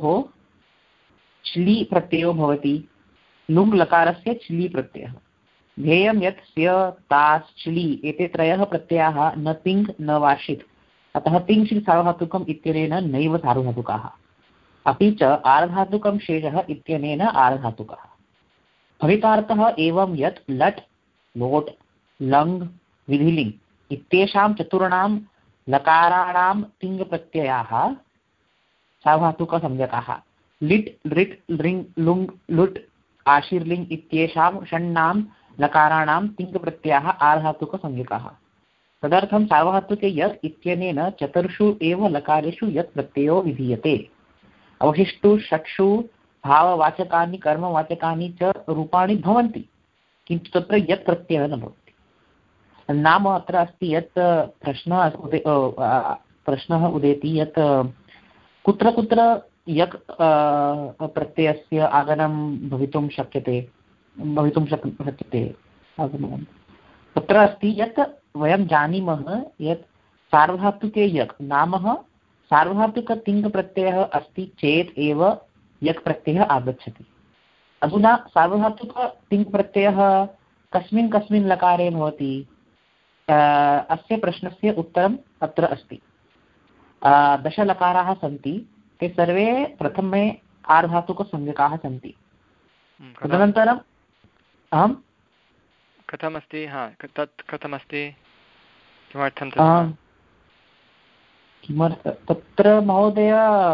श्ली प्रत्ययो भवति। लुङ् लकारस्य श्ली प्रत्ययः। ध्येयं यत् स्य तास् श्ली एते त्रयः प्रत्ययाः न तिङ् न वार्षित्, अतः तिङ्क्षित् सार्वधातुकम् इत्यनेन नैव सार्वधातुकाः। अपि च आर्धातुकं शेषः इत्यनेन आर्धातुकः। भवितार्थः एवं यत् लट् लोट् लङ् विधिलिङ् इत्येषां चतुर्णां लकाराणां तिङ्प्रत्ययाः सार्वधातुकसंज्ञकाः। लिट् लृट् लृङ् लुङ् लुट् आशीर्लिङ् इत्येषां षण्णां लकाराणां तिङ्प्रत्ययाः आर्धातुकसंज्ञकाः। तदर्थं सार्वधातुके यत् इत्यनेन चतुर्षु एव लकारेषु यत् प्रत्ययो विधीयते। अवशिष्टु षट्सु भाववाचकानि कर्मवाचकानि च रूपाणि भवन्ति, किन्तु तत्र यत् प्रत्ययः न भवति। नाम अत्र अस्ति यत् प्रश्नः उदे प्रश्नः उदेति यत् कुत्र कुत्र यक् प्रत्ययस्य आगमनं भवितुं शक्यते भवितुं शक् शक्यते आगमनं तत्र अस्ति यत् वयं जानीमः यत् सार्वधातुके यक् नाम सार्वधातुकतिङ्प्रत्ययः अस्ति चेत् एव यक् प्रत्ययः आगच्छति। अधुना सार्वधातुकतिङ्प्रत्ययः कस्मिन् कस्मिन् लकारे भवति? अस्य प्रश्नस्य उत्तरम् अत्र अस्ति। दशलकाराः सन्ति, ते सर्वे प्रथमे आर्धातुकसंज्ञकाः सन्ति। तदनन्तरम् अहं कथमस्ति? हा, तत् कथमस्ति? किमर्थं किमर्थं तत्र महोदय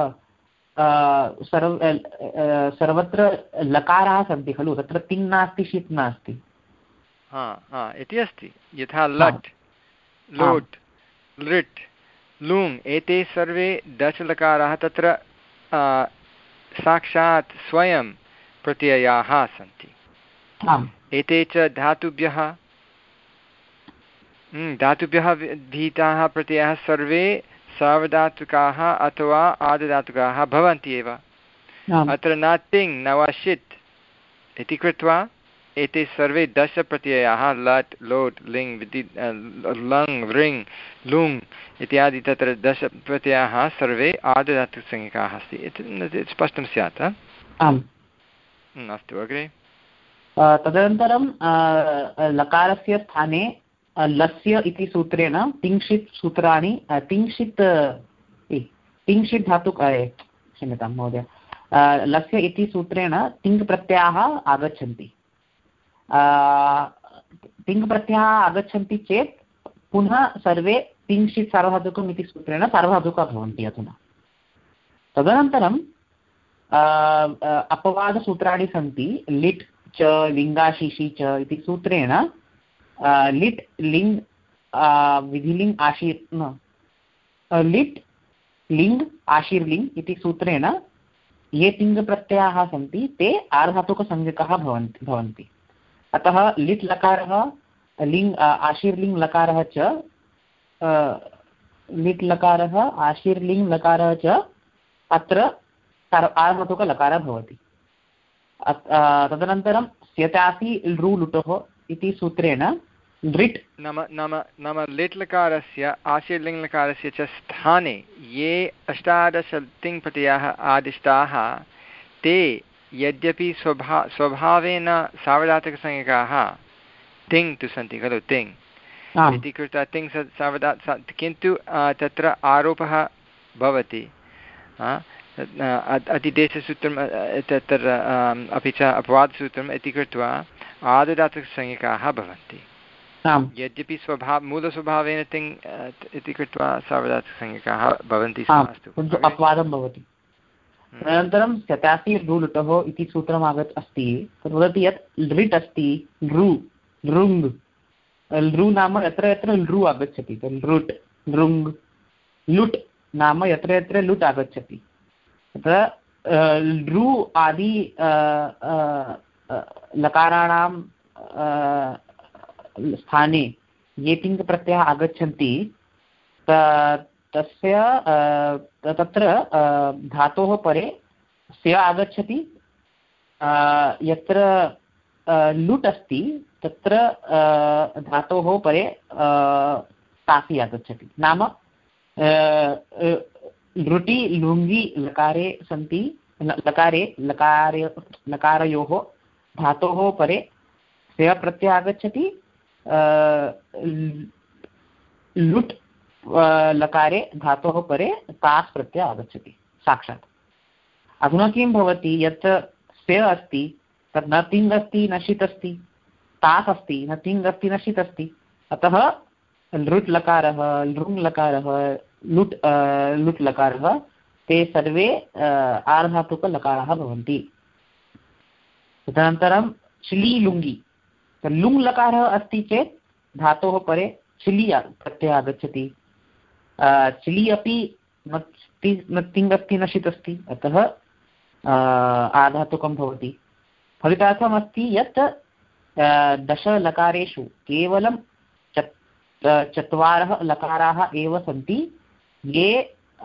सर्व सर्वत्र लकाराः सन्ति खलु, तत्र तिङ् नास्ति षित् नास्ति। हा हा इति अस्ति। यथा लट् लोट् लृट् लुङ् एते सर्वे दशलकाराः तत्र साक्षात् स्वयं प्रत्ययाः सन्ति। एते च धातुभ्यः धातुभ्यः विहिताः प्रत्ययाः सर्वे सार्वधातुकाः अथवा आर्धधातुकाः भवन्ति एव। अत्र न तिङ् न वा षित् इति कृत्वा एते सर्वे दशप्रत्ययाः लट् लोट् लिङ् विदि लङ् वृङ् लुङ् इत्यादि तत्र दशप्रत्ययाः सर्वे आर्धधातुकसंज्ञकाः अस्ति इति स्पष्टं स्यात्। अस्तु अग्रे। तदनन्तरं लकारस्य स्थाने लस्य इति सूत्रेण तिङ्क्षित् सूत्राणि तिङ्क्षित् तिङ्क्षित् धातु क्षम्यतां महोदय लस्य इति सूत्रेण तिङ्प्रत्ययाः आगच्छन्ति। तिङ्प्रत्ययाः आगच्छन्ति चेत् पुनः सर्वे तिङ्क्षित् सार्वधातुकम् इति सूत्रेण सार्वधातुकाः भवन्ति। अधुना तदनन्तरं अपवादसूत्राणि सन्ति। लिट् च लिङ्गाशिषि च इति सूत्रेण लिट् लिङ् विधिलिङ् आशीर् न लिट् लिङ् आशीर्लिङ् इति सूत्रेण ये तिङ्प्रत्ययाः सन्ति ते आर्धातुकसंज्ञकाः भवन्ति भवन्ति अतः लिट् लकारः लिङ् आशीर्लिङ् लकारः च लिट् लकारः आशीर्लिङ् लकारः च अत्र आर्धातुकलकारः भवति। तदनन्तरं स्यतासि लृ लुटोः इति सूत्रेण लृट् नाम नाम नाम लिट् लकारस्य आशीर्लिङ् लकारस्य च स्थाने ये अष्टादश तिङ्प्रत्ययाः आदिष्टाः ते यद्यपि स्वभा स्वभावेन सार्वधातुकसंज्ञकाः तिङ् तु सन्ति खलु तिङ् इति कृत्वा तिङ् सार्वधा किन्तु तत्र आरोपः भवति। अतिदेशसूत्रं तत्र अपि च अपवादसूत्रम् इति कृत्वा आर्धधातुकसंज्ञकाः भवन्ति। यद्यपि स्वभाव मूलस्वभावेन तिङ् इति कृत्वा सार्वधातुकसंज्ञकाः भवन्ति। अपवादं भवति। अनन्तरं शतासि लृ लुटोः इति सूत्रम् आगत् अस्ति। तद् वदति यत् लृट् अस्ति लृ लृङ् लृ नाम यत्र यत्र लृ आगच्छति लृट् लृङ् लुट् नाम यत्र यत्र लुट् आगच्छति तत्र लृ आदि लकाराणां स्थाने ये तिङ्प्रत्ययाः आगच्छन्ति तस्य तत्र धातोः परे स्य आगच्छति, यत्र लुट् अस्ति तत्र धातोः परे तासि आगच्छति। नाम लृटि लुङि लकारे सन्ति, लकारे लकारे लकारयोः धातोः परे स्य प्रत्ययः आगच्छति, लुट् लकारे धातोः परे तास् प्रत्ययः आगच्छति साक्षात्। अधुना किं भवति, यत् स्य अस्ति तत् न तिङ् अस्ति न षित् अस्ति, तास् अस्ति न तिङ् अस्ति न षित् अस्ति, अतः लृट् लकारः लृङ् लकारः लुट् लुट् लकारः ते सर्वे आर्धातुकलकाराः भवन्ति। तदनन्तरं चिलि लुङ्गि, लुङ् लकारः अस्ति चेत् धातोः परे चिलि प्रत्ययः आगच्छति, चिलि अपि न तिङ् अस्ति न षित् अस्ति, अतः आधातुकं भवति। फलितार्थम् अस्ति यत् दशलकारेषु केवलं चत् चत्वारः लकाराः एव सन्ति ये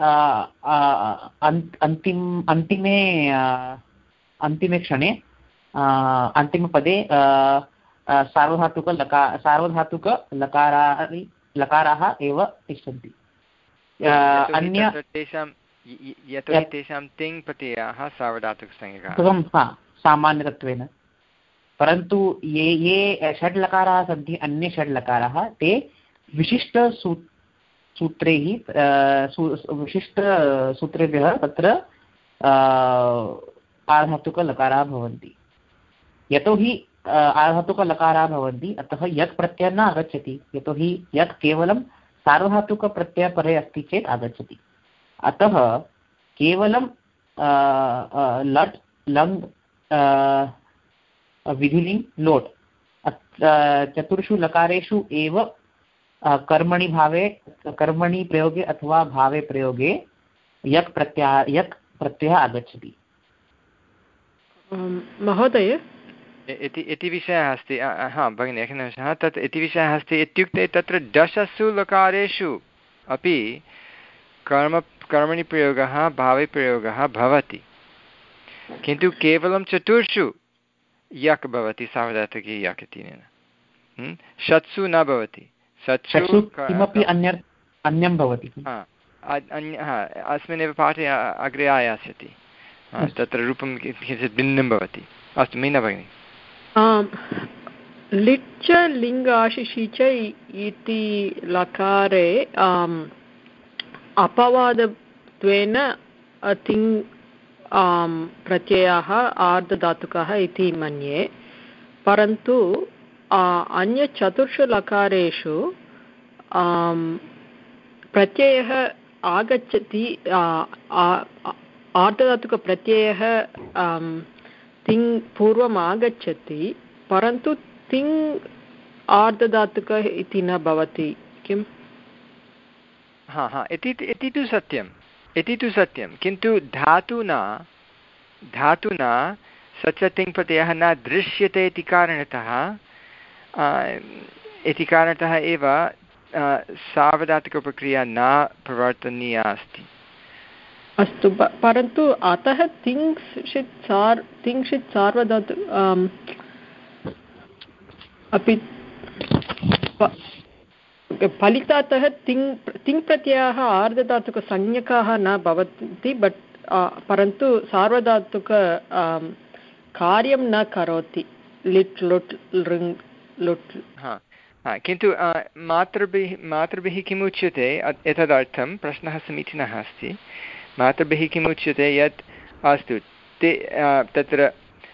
अन्तिम अन्तिमे अन्तिमे क्षणे अन्तिमपदे सार्वधातुकलका सार्वधातुकलकाराः लकाराः एव तिष्ठन्ति। अन्य तेषां यतोहि तेषां तिङ् प्रत्ययाः सार्वधातुकसंज्ञकाः सामान्यतत्वेन, परन्तु ये ये षड् लकाराः सन्ति अन्ये षड् लकाराः ते विशिष्टसू सूत्रैः विशिष्टसूत्रेभ्यः तत्र आधातुकलकाराः भवन्ति। यतोहि आधातुकलकाराः भवन्ति अतः यत् प्रत्ययः न आगच्छति, यतोहि यत् केवलं सार्वधातुकप्रत्ययः परे अस्ति चेत् आगच्छति। अतः केवलं लट् लङ् विधिलिङ् लोट् चतुर्षु लकारेषु एव कर्मणि भावे कर्मणि प्रयोगे अथवा भावे प्रयोगे यत् प्रत्ययः यत् प्रत्ययः आगच्छति। महोदय इति इति विषयः अस्ति। हा भगिनि एकनिमेषः, तत् इति विषयः अस्ति इत्युक्ते तत्र दशसु लकारेषु अपि कर्म कर्मणि प्रयोगः भावे प्रयोगः भवति, किन्तु केवलं चतुर्षु यक् भवति सार्वधातुके यक् इत्यनेन, षट्सु न भवति। षट्सु किमपि अन्यत् अन्यं भवति। हा अस्मिन्नेव पाठे अग्रे आयास्यति, तत्र रूपं किञ्चित् भिन्नं भवति। अस्तु मीना भगिनि। लिच् लिङ् आशिषि च इति लकारे अपवादत्वेन तिङ् प्रत्ययः आर्धधातुकः इति मन्ये, परन्तु अन्य चतुर्षु लकारेषु प्रत्ययः आगच्छति, आर्धधातुकप्रत्ययः तिङ् पूर्वम् आगच्छति, परन्तु तिङ् आर्धधातुकः इति न भवति किम्? हा हा इति इति तु सत्यम्, इति तु सत्यं, किन्तु धातुना धातुना स च तिङ् प्रत्ययः न दृश्यते इति कारणतः इति कारणतः एव सार्वधातुकप्रक्रिया न प्रवर्तनीया अस्ति। अस्तु, परन्तु अतः तिङ्क्षित् सार् तिङ्क्षित् सार्वधातु अपि फलितातः तिङ् तिङ् प्रत्ययाः आर्धधातुकसंज्ञकाः न भवन्ति, बट् परन्तु सार्वधातुक कार्यं न करोति। लिट् लुट् लृङ् लुट्। हा हा किन्तु मातृभिः मातृभिः किम् उच्यते एतदर्थं प्रश्नः समीचीनः अस्ति। मातृभिः किम् उच्यते यत् अस्तु ते तत्र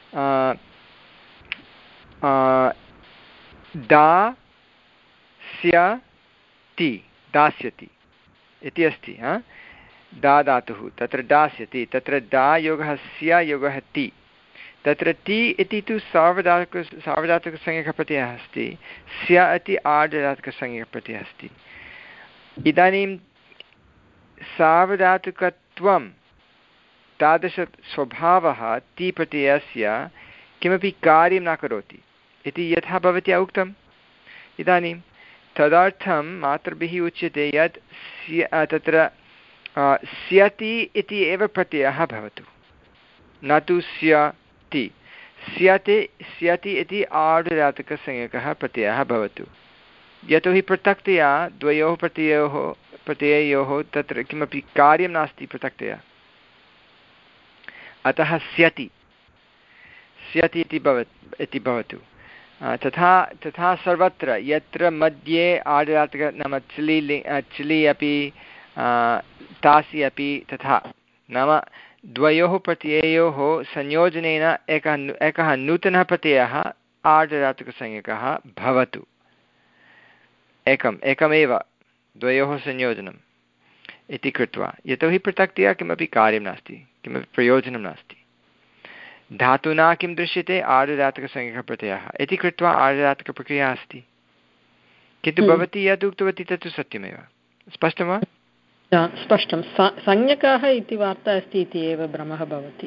दास्यति दास्यति इति अस्ति। हा दा धातुः तत्र दास्यति, तत्र दा योगः स्य योगः ति, तत्र ति इति तु सार्वधातुक सार्वधातुकसंज्ञकप्रत्ययः अस्ति, स्य इति आर्धधातुकसंज्ञकप्रत्ययः अस्ति। इदानीं सार्वधातुकत्वं तादृशस्वभावः ति प्रत्ययस्य किमपि कार्यं न करोति इति यथा भवत्या उक्तम् इदानीं तदर्थं मातृभिः उच्यते यत् स्य तत्र स्यति इति एव प्रत्ययः भवतु, न तु स्यति। स्यति स्यति इति आर्धधातुकसंज्ञकः प्रत्ययः भवतु, यतोहि पृथक्तया द्वयोः प्रत्ययोः प्रत्यययोः तत्र किमपि कार्यं नास्ति पृथक्तया, अतः स्यति स्यति इति भवत् इति भवतु। तथा तथा सर्वत्र यत्र मध्ये आर्धधातुक नाम चिलि चिलि अपि तासि अपि तथा, नाम द्वयोः प्रत्यययोः संयोजनेन एकः एकः नूतनः प्रत्ययः आर्धधातुकसंज्ञकः भवतु, एकम् एकमेव द्वयोः संयोजनम् इति कृत्वा, यतोहि पृथक्तया किमपि कार्यं नास्ति, किमपि प्रयोजनं नास्ति। धातुना किं दृश्यते? आर्धधातुकसंज्ञकः प्रत्ययः इति कृत्वा आर्धधातुकप्रक्रिया अस्ति। किन्तु भवती यद् उक्तवती तत्तु सत्यमेव। स्पष्टं वा? स्पष्टं। संज्ञकः इति वार्ता अस्ति इति एव भ्रमः भवति।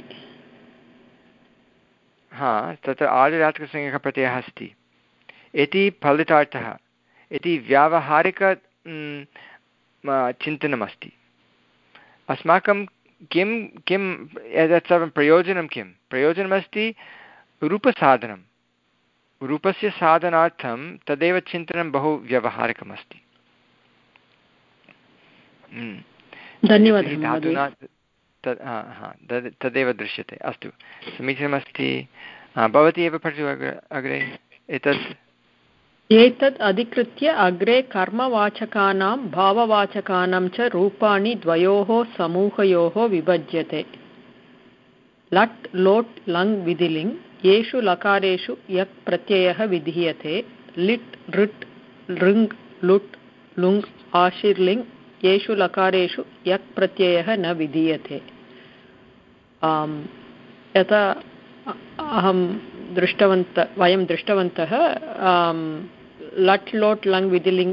हा, तत्र आर्धधातुकसंज्ञकः प्रत्ययः अस्ति इति फलितार्थः इति व्यावहारिक चिन्तनमस्ति। अस्माकं किं किं एतत् सर्वं प्रयोजनं किं? प्रयोजनमस्ति रूपसाधनं। रूपस्य साधनार्थं तदेव चिन्तनं बहु व्यावहारिकमस्ति। धन्यवादः। धातुना तद् हा हा तद् तदेव दृश्यते। अस्तु, समीचीनमस्ति। भवती एव पठतु अग्रे। एतत् एतत् अधिकृत्य अग्रे कर्मवाचकानां भाववाचकानां च रूपाणि द्वयोः समूहयोः विभज्यते। लट् लोट् लङ् विधिलिङ् येषु लकारेषु यक् प्रत्ययः विधीयते। लिट् ऋट् लृङ् लुट् लुङ् आशिर्लिङ् येषु लकारेषु यक् प्रत्ययः न विधीयते। यथा अहं दृष्टवन्त वयं दृष्टवन्तः लट् लोट् लङ् विधिलिङ्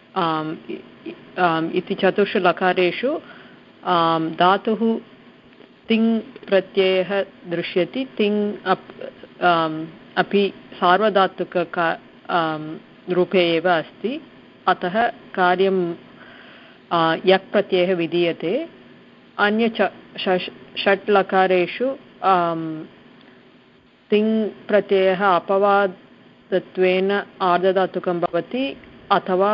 इति चतुर्षु लकारेषु धातुः तिङ् प्रत्ययः दृश्यति। तिङ् अपि सार्वधातुक रूपे एव अस्ति, अतः कार्यं यक् प्रत्ययः विधीयते। अन्य च षट् लकारेषु तिङ् प्रत्ययः अपवादत्वेन आर्धधातुकं भवति, अथवा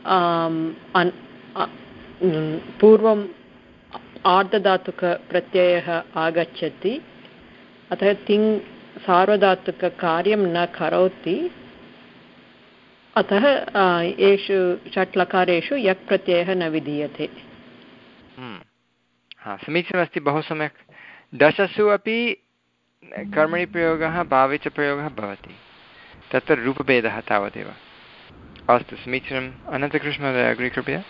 पूर्वम् आर्धधातुकप्रत्ययः आगच्छति, अतः तिङ् सार्वधातुककार्यं न करोति, अतः येषु षट् लकारेषु यक् प्रत्ययः न विधीयते। हा, समीचीनमस्ति, बहु सम्यक्। दशसु अपि कर्मणि प्रयोगः भावे च प्रयोगः भवति, तत्र रूपभेदः तावदेव। अस्तु, समीचीनम्। अनन्तकृष्णमहोदय अग्रे कृपया।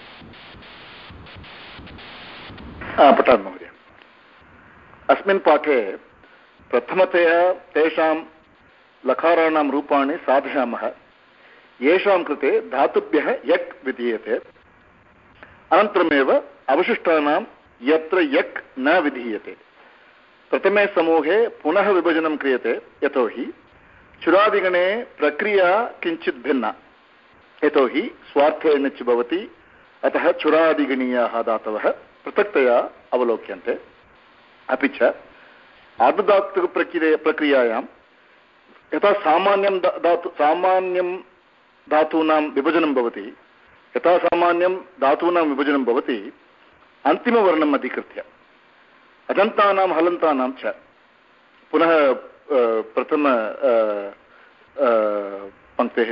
पठामि महोदय। अस्मिन् पाठे प्रथमतया तेषां लकाराणां रूपाणि साधयामः, येषां कृते धातुभ्यः यक् विधीयते। अनन्तरमेव अवशिष्टानां यत्र यक् न विधीयते। प्रथमे समूहे पुनः विभजनं क्रियते, यतोहि चुरादिगणे प्रक्रिया किञ्चित् भिन्ना, यतोहि स्वार्थे णिच् भवति, अतः चुरादिगणीयाः धातवः पृथक्तया अवलोक्यन्ते। अपि च आर्धधातुकप्रक्रिया प्रक्रियायां यथा सामान्यं धातु सामान्यं धातूनां विभजनं भवति, यथा सामान्यं धातूनां विभजनं भवति अन्तिमवर्णम् अधिकृत्य अजन्तानां हलन्तानां च पुनः प्रथम पङ्क्तेः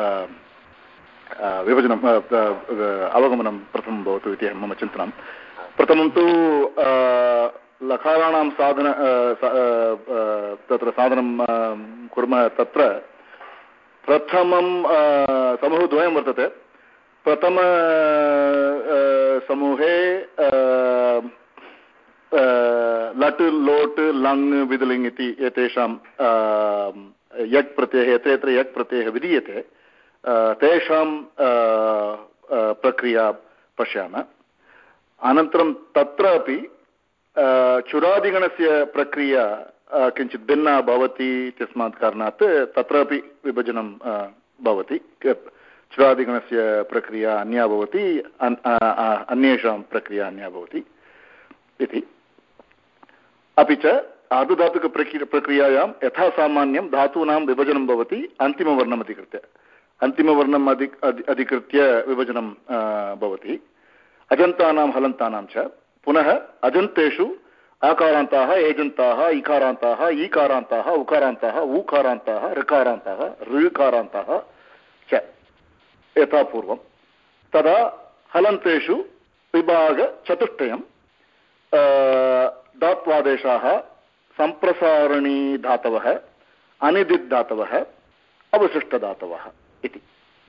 विभजनं अवगमनं प्रथमं भवतु इति मम चिन्तनं। प्रथमं तु लकाराणां साधन तत्र साधनं कुर्मः। तत्र प्रथमं समूहद्वयं वर्तते। प्रथम समूहे लट् लोट् लङ् विधिलिङ् इति एतेषां यक् प्रत्ययः यत्र यत्र यक् प्रत्ययः विधीयते तेषां प्रक्रिया पश्यामः। अनन्तरं तत्र अपि चुरादिगणस्य प्रक्रिया किञ्चित् भिन्ना भवति इत्यस्मात् कारणात् तत्रापि विभजनं भवति। चुरादिगणस्य प्रक्रिया अन्या भवति, अन्येषां प्रक्रिया अन्या भवति इति। अपि च आर्धधातुकप्रक्रिया प्रक्रियायां यथा सामान्यं धातूनां विभजनं भवति अन्तिमवर्णम् अधिकृत्य अन्तिमवर्णम् अधि अधिकृत्य विभजनं भवति। अजन्तानां हलन्तानां च पुनः अजन्तेषु आकारान्ताः, एजन्ताः, इकारान्ताः, ईकारान्ताः, उकारान्ताः, ऊकारान्ताः, ऋकारान्ताः, ऋकारान्ताः च यथा पूर्वं। तदा हलन्तेषु विभागचतुष्टयं धात्वादेशाः, सम्प्रसारणी धातवः, अनिदित् धातवः, अवशिष्टधातवः इति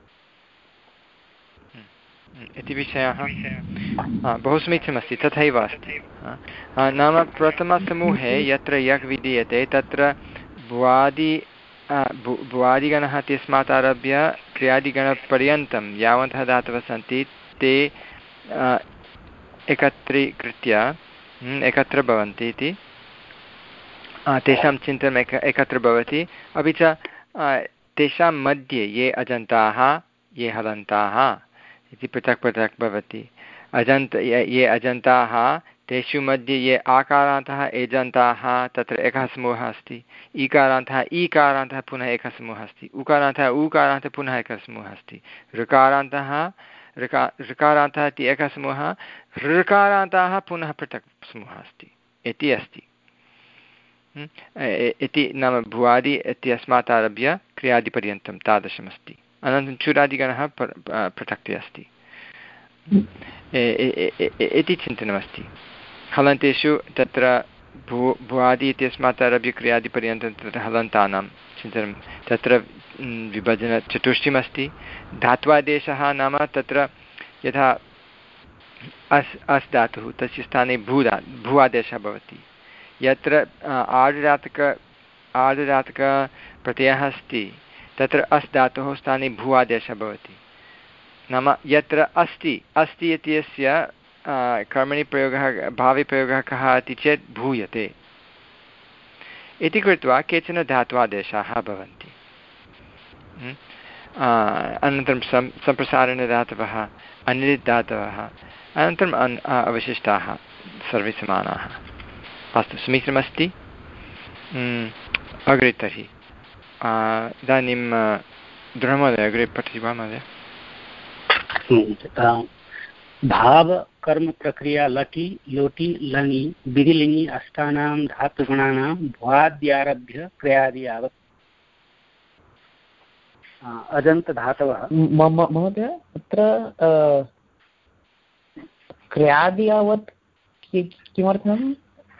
इति विषयः बहु समीचीनमस्ति। तथैव अस्ति। नाम प्रथमसमूहे यत्र यक् विधीयते तत्र भुवादि भुवादिगणः इत्यस्मात् आरभ्य क्रियादिगणपर्यन्तं यावन्तः धातवः सन्ति ते एकत्रीकृत्य एकत्र भवन्ति इति तेषां चिन्तनम् एक एकत्र भवति। अपि च तेषां मध्ये ये अजन्ताः ये हलन्ताः इति पृथक् पृथक् भवति। अजन्त ये अजन्ताः तेषु मध्ये ये आकारान्तः एजन्ताः तत्र एकः समूहः अस्ति। ईकारान्तः ईकारान्तः पुनः एकः समूहः अस्ति। उकारान्तः ऊकारान्तः पुनः एकः समूहः अस्ति। ऋकारान्तः ऋका ऋकारान्तः इति एकः समूहः, ऋकारान्ताः पुनः पृथक् समूहः अस्ति इति अस्ति इति। नाम भुवादि इत्यस्मात् आरभ्य क्रियादिपर्यन्तं तादृशमस्ति। अनन्तरं चुरादिगणः पृथक्तया अस्ति इति चिन्तनमस्ति। हलन्तेषु तत्र भू भुवादि इत्यस्मात् आरभ्य क्रियादिपर्यन्तं तत्र हलन्तानां चिन्तनं, तत्र विभजनचतुष्टयमस्ति। धात्वादेशः नाम तत्र यथा अस् अस् धातुः तस्य स्थाने भू धा भूआदेशः भवति। यत्र आर्धधातुक आर्धधातुकप्रत्ययः अस्ति तत्र अस् धातोः स्थाने भू आदेशः भवति। नाम यत्र अस्ति अस्ति इत्यस्य कर्मणि प्रयोगः भावे प्रयोगः कः इति चेत् भूयते इति कृत्वा केचन धात्वादेशाः भवन्ति। अनन्तरं सं सम्प्रसारणधातवः, अनिदित् धातवः, अनन्तरम् अन् अवशिष्टाः सर्वे समानाः। अस्तु, समीचीनमस्ति। अग्रे तर्हि इदानीं दृढमहोदय अग्रे पठति वा महोदय? भावकर्मप्रक्रिया लटि लोटि लङि विधिलिङि अष्टानां धातुगुणानां भ्वाद्यारभ्य क्रियादि यावत् अजन्तधातवः। महोदय अत्र क्रियादि यावत् किमर्थं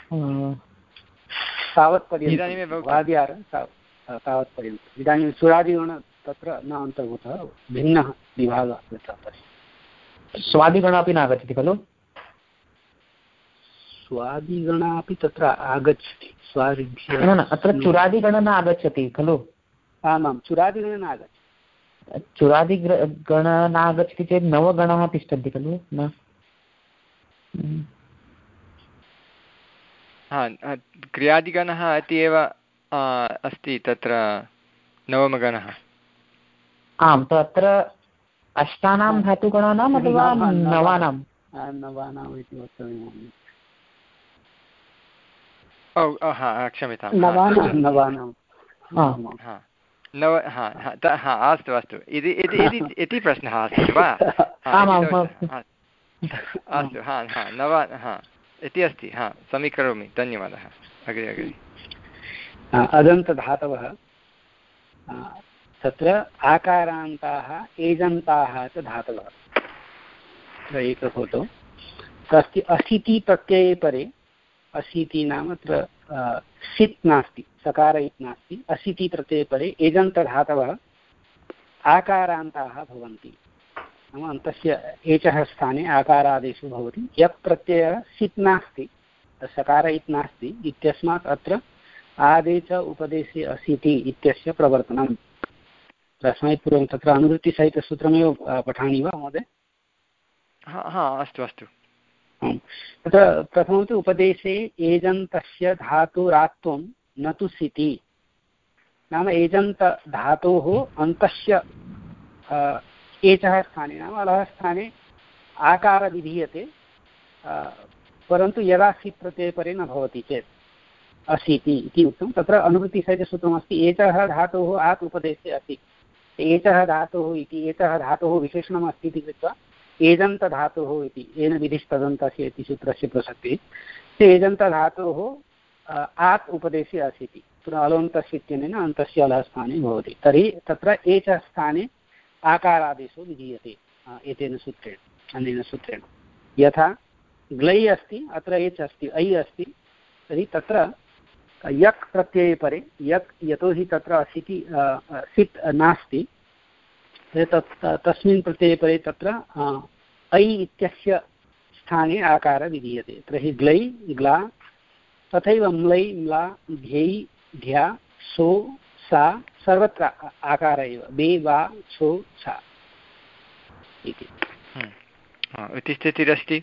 तावत्पर्यन्तं भ्वाद्यार तावत्पर्यन्तम्। इदानीं चुरादिगण तत्र न अन्तर्भूतः, भिन्नः विभागः। स्वादिगण अपि न आगच्छति खलु? स्वादिगण अपि तत्र आगच्छति स्वादिभ्यः। न न अत्र चुरादिगण न आगच्छति खलु? आमां, चुरादिगण न आगच्छति। चुरादिगण न आगच्छति चेत् नवगणाः तिष्ठन्ति खलु? न हा, क्रियादिगणः इति एव अस्ति तत्र नवमगणः। आम्, तत्र अष्टानां धातुगणानाम् अथवा नवानां? नवानाम् इति वक्तव्यम्। ओ हा, क्षम्यतां, नवानां। नव हा हा अस्तु अस्तु इति प्रश्नः अस्ति वा? अस्तु, हा हा नव हा इति अस्ति। हा, समीकरोमि, धन्यवादः। अग्रे अग्रे अदन्तधातवः तत्र आकारान्ताः एजन्ताः च धातवः। एकः फोटो अस्ति। अशीति प्रत्यये परे, अशीति नाम अत्र सित् नास्ति, सकार इति नास्ति। अशीति प्रत्यये परे एजन्तधातवः आकारान्ताः भवन्ति। नाम अन्तस्य एचः स्थाने आकारादेशो भवति। यत् प्रत्ययः सित् नास्ति, सकार इति नास्ति इत्यस्मात् अत्र आदेश उपदेशे अशीति इत्यस्य प्रवर्तनम्। अस्मात् पूर्वं तत्र अनुवृत्तिसहितसूत्रमेव पठामि वा महोदय? हा हा अस्तु अस्तु। तत्र प्रथमं तु उपदेशे एजन्तस्य धातुरात्वं न तु सिति नाम एजन्त धातोः अन्तस्य एचः स्थाने नाम अलः स्थाने आकार विधीयते परन्तु यदा सित् प्रत्यये परे न भवति चेत् असीति इति उक्तं। तत्र अनुवृत्तिसहितसूत्रमस्ति एचः धातोः आत् उपदेशे अस्ति एचः धातुः इति एचः धातुः विशेषणम् अस्ति इति कृत्वा एजन्तधातुः इति येन विधिस्तदन्तस्य इति सूत्रस्य प्रसक्तिः ते एजन्तधातोः आत् उपदेशे असीति पुनः अलोन्तस्य इत्यनेन अन्तस्य अलः स्थाने भवति तर्हि तत्र एचः स्थाने आकारादेशो विधीयते एतेन सूत्रेण अनेन सूत्रेण। यथा ग्लै अस्ति अत्र एच् अस्ति ऐ अस्ति तर्हि तत्र यक् प्रत्यये परे यक् यतोहि तत्र असिति सित् नास्ति तत् तस्मिन् प्रत्यये परे तत्र ऐ इत्यस्य स्थाने आकार विधीयते तर्हि ग्लै ग्ला तथैव म्लै म्ला ध्यै ध्या सो सा सर्वत्र आकार एव बे वा सो सा इति इति स्थितिरस्ति।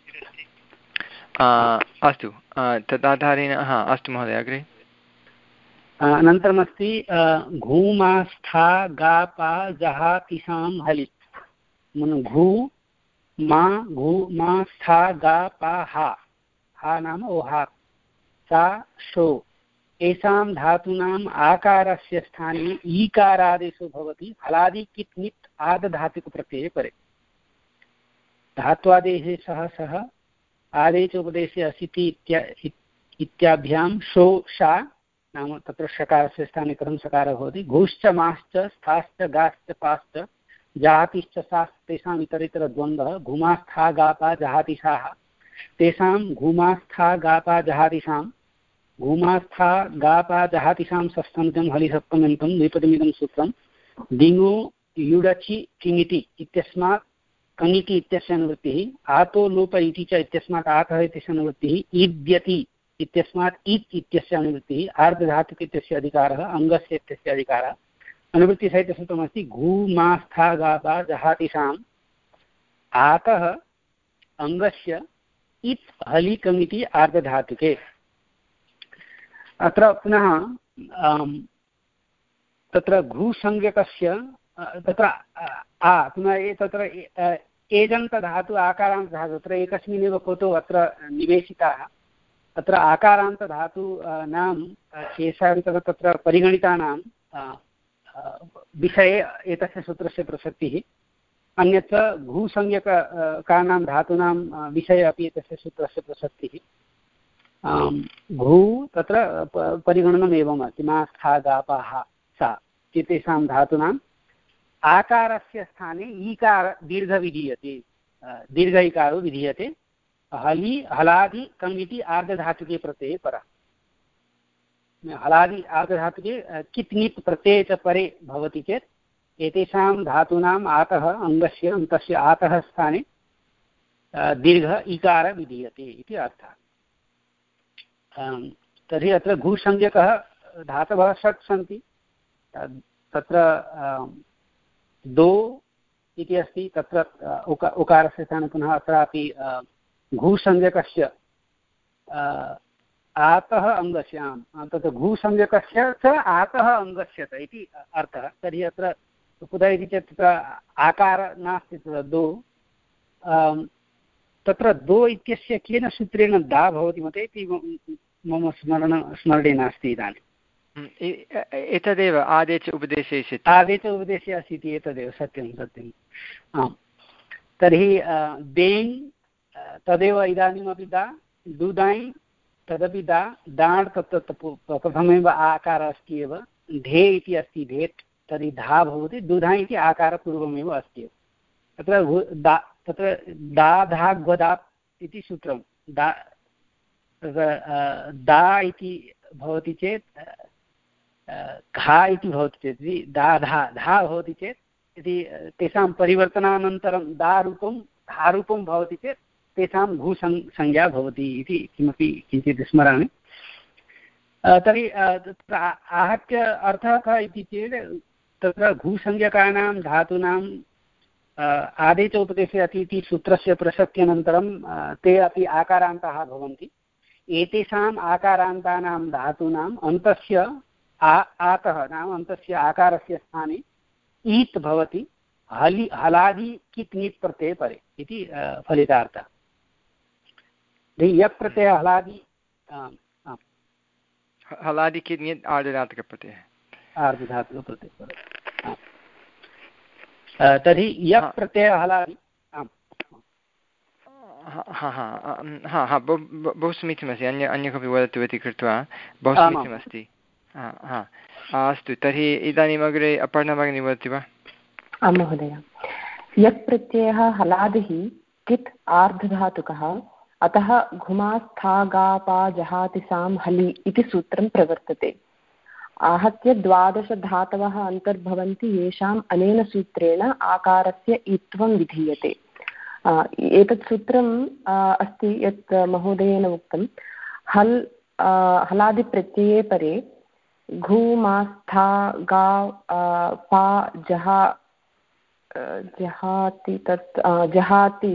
अस्तु तदाधारेण हा अस्तु महोदय अग्रे। अनन्तरमस्ति घूमास्था गापा जहातिसां हलित् घू मा घू मा स्था गा पा हा हा नाम ओहा सा शो एषां धातूनाम् आकारस्य स्थाने ईकारादेशो भवति हलादि कित् नित् आदधातुकप्रत्यये परे धात्वादेशे सह सह आदेश उपदेशे असिति इत्याभ्यां शो शा नाम तत्र षकारस्य स्थाने कथं सकारः भवति घूश्च माश्च स्थाश्च गाश्च पाश्च जहातिश्च साश्च तेषाम् इतरेतरद्वन्द्वः घूमास्था गापा जहातिशाः तेषां घूमास्था गापा जहातिषां घूमास्था गापा जहातिषां षष्ठन्तं हलिसप्तम्यन्तं द्विपदमिदं सूत्रं दिङो युडचि किङिति इत्यस्मात् कङिति इत्यस्य अनुवृत्तिः आतो लोप इति च इत्यस्मात् आतः इत्यस्य अनुवृत्तिः ईद्यति इत्यस्मात् ईत् इत्यस्य अनुवृत्तिः आर्धधातुक इत्यस्य अधिकारः अङ्गस्य इत्यस्य अधिकारः अनुवृत्तिसहितसूत्रमस्ति घूमास्था गापा जहातिषाम् आतः अङ्गस्य इत् हलिकमिति आर्धधातुके। अत्र पुनः तत्र घूसंज्ञकस्य तत्र आ पुनः तत्र एजन्तधातु आकारान्तधातु तत्र एकस्मिन्नेव कोतो अत्र निवेशिताः तत्र आकारान्तधातूनां केषां तत्र परिगणितानां विषये एतस्य सूत्रस्य प्रसक्तिः अन्यत्र घूसंज्ञकानां धातूनां विषये अपि एतस्य सूत्रस्य प्रसक्तिः। घू तत्र परिगणनम् एवम् अस्ति मा स्था गापाः सा एतेषां धातूनाम् आकारस्य स्थाने ईकार दीर्घ विधीयते दीर्घ इकारो विधीयते हलि हलादि कम् इति आर्धधातुके प्रत्यये परः हलादि आर्धधातुके कित् नित् प्रत्यये च परे भवति चेत् एतेषां धातूनाम् आतः अङ्गस्य अन्तस्य आतः स्थाने दीर्घ इकार विधीयते इति अर्थः। तर्हि अत्र घूसंज्ञकः धातवः षट् सन्ति तत्र दो इति अस्ति तत्र उक उकारस्य स्थाने पुनः अत्रापि घूसंज्ञकस्य आतः अङ्गस्य आम् तत्र घूसंज्ञकस्य च आतः अङ्गस्य च इति अर्थः। तर्हि अत्र कुत इति चेत् तत्र आकार नास्ति तत्र दो तत्र दो इत्यस्य केन सूत्रेण दा भवति मते इति मम स्मरण स्मरणे नास्ति इदानीम्। एतदेव आदेश उपदेशे आदेश उपदेशे अस्ति इति एतदेव सत्यं सत्यम् आम्। तर्हि देङ् तदेव इदानीमपि दा दुदाय् तदपि दा दाण् तत्र प्रथमेव आकारः अस्ति एव धे इति अस्ति धेट् तर्हि धा भवति दुधाय् इति आकारपूर्वमेव अस्ति एव तत्र दा तत्र दा धा ग्वदा इति सूत्रं दा दा इति भवति चेत् घा इति भवति चेत् दा धा धा भवति चेत् यदि तेषां परिवर्तनानन्तरं दारूपं धारूपं भवति चेत् तेषां भूसंज्ञा भवति इति किमपि किञ्चित् स्मरामि। तर्हि तत्र आहत्य अर्थः कः इति चेत् तत्र घूसंज्ञकानां धातूनां आदेश उपदेशे अति इति सूत्रस्य प्रसक्त्यनन्तरं ते अपि आकारान्ताः भवन्ति। एतेषाम् आकारान्तानां धातूनाम् अन्तस्य आ आतः नाम अन्तस्य आकारस्य स्थाने ईत् भवति हलि हलादि कित् नीत् प्रत्यये परे इति फलितार्थः। यक् प्रत्ययः हलादि हलादि कित् नीत् आर्धधातुकप्रत्ययः आर्धधातुकप्रत्ययः तर्हि यक् प्रत्ययः हलादि आम् हा हा हा हा बहु समीचीनमस्ति। अन्य अन्य कोऽपि वदतु इति कृत्वा बहु समीचीनमस्ति। हा अस्तु तर्हि इदानीम् अग्रे अपर्णा भगिनी वदति वा? आं महोदय। यक् प्रत्ययः हलादिः कित् आर्धधातुकः अतः घुमास्थागापाजहाति सां हलि इति सूत्रं प्रवर्तते। आहत्य द्वादशधातवः अन्तर्भवन्ति येषाम् अनेन सूत्रेण आकारस्य इत्वं विधीयते। एतत् सूत्रम् अस्ति यत् महोदयेन उक्तं हल् हलादिप्रत्यये परे घूमास्था गा पा जहा जहाति तत् जहाति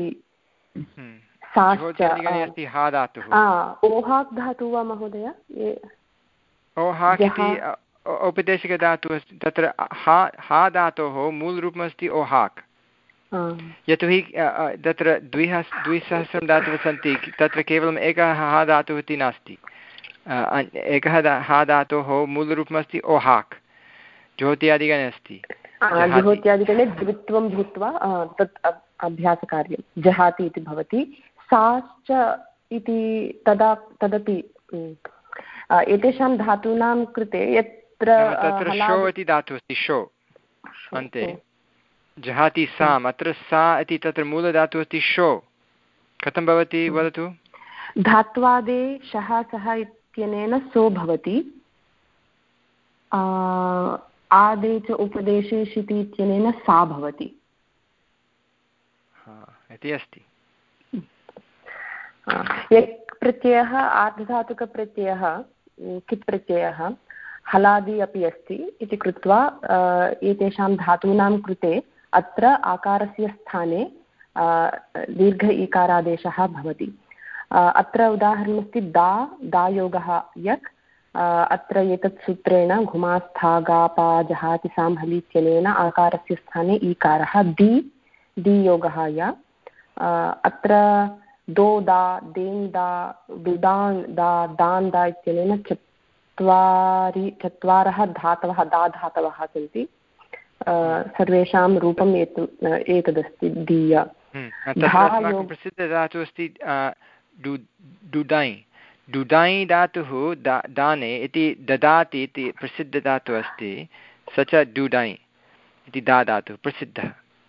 ओहाक् धातुः वा महोदय? ओहाक् इति औपदेशिकधातुः अस्ति। तत्र हा हा धातोः मूलरूपमस्ति ओहाक्। यतोहि तत्र द्विह द्विसहस्रं धातवः सन्ति तत्र केवलम् एकः हा धातुः इति नास्ति। एकः हा धातोः मूलरूपमस्ति ओहाक्। ज्योत्यादिगणे अस्ति। ज्योत्यादिगणे द्वित्वं भूत्वा तत् अभ्यासकार्यं जहाति इति भवति। साश्च इति तदा तदपि एतेषां धातूनां कृते यत्र तत्र शो इति धातुः अस्ति शो अन्ते जहाति साम् अत्र सा इति तत्र मूलधातुः अस्ति शो कथं भवति वदतु? धात्वादे शः सः इत्यनेन सो भवति। आदे च उपदेशे शिति इत्यनेन सा भवति इति अस्ति। यक् प्रत्ययः आर्धधातुकप्रत्ययः कित् प्रत्ययः हलादि अपि अस्ति इति कृत्वा एतेषां धातूनां कृते अत्र आकारस्य स्थाने दीर्घ इकारादेशः भवति। अत्र उदाहरणमस्ति दा दायोगः यक् अत्र एतत् सूत्रेण घुमास्थागापा जहाति सां हलि इत्यनेन आकारस्य स्थाने ईकारः दि दियोगः य अत्र दो दा देन् दा दुदान् दा दान् दा इत्यनेन चत्वारि चत्वारः धातवः दा धातवः सन्ति। सर्वेषां रूपम् एतदस्ति दीय। प्रसिद्धधातुः अस्ति डुडै डुडै धातुः दाने इति ददाति इति प्रसिद्धधातुः अस्ति स च डुडै इति दा धातुः प्रसिद्धः।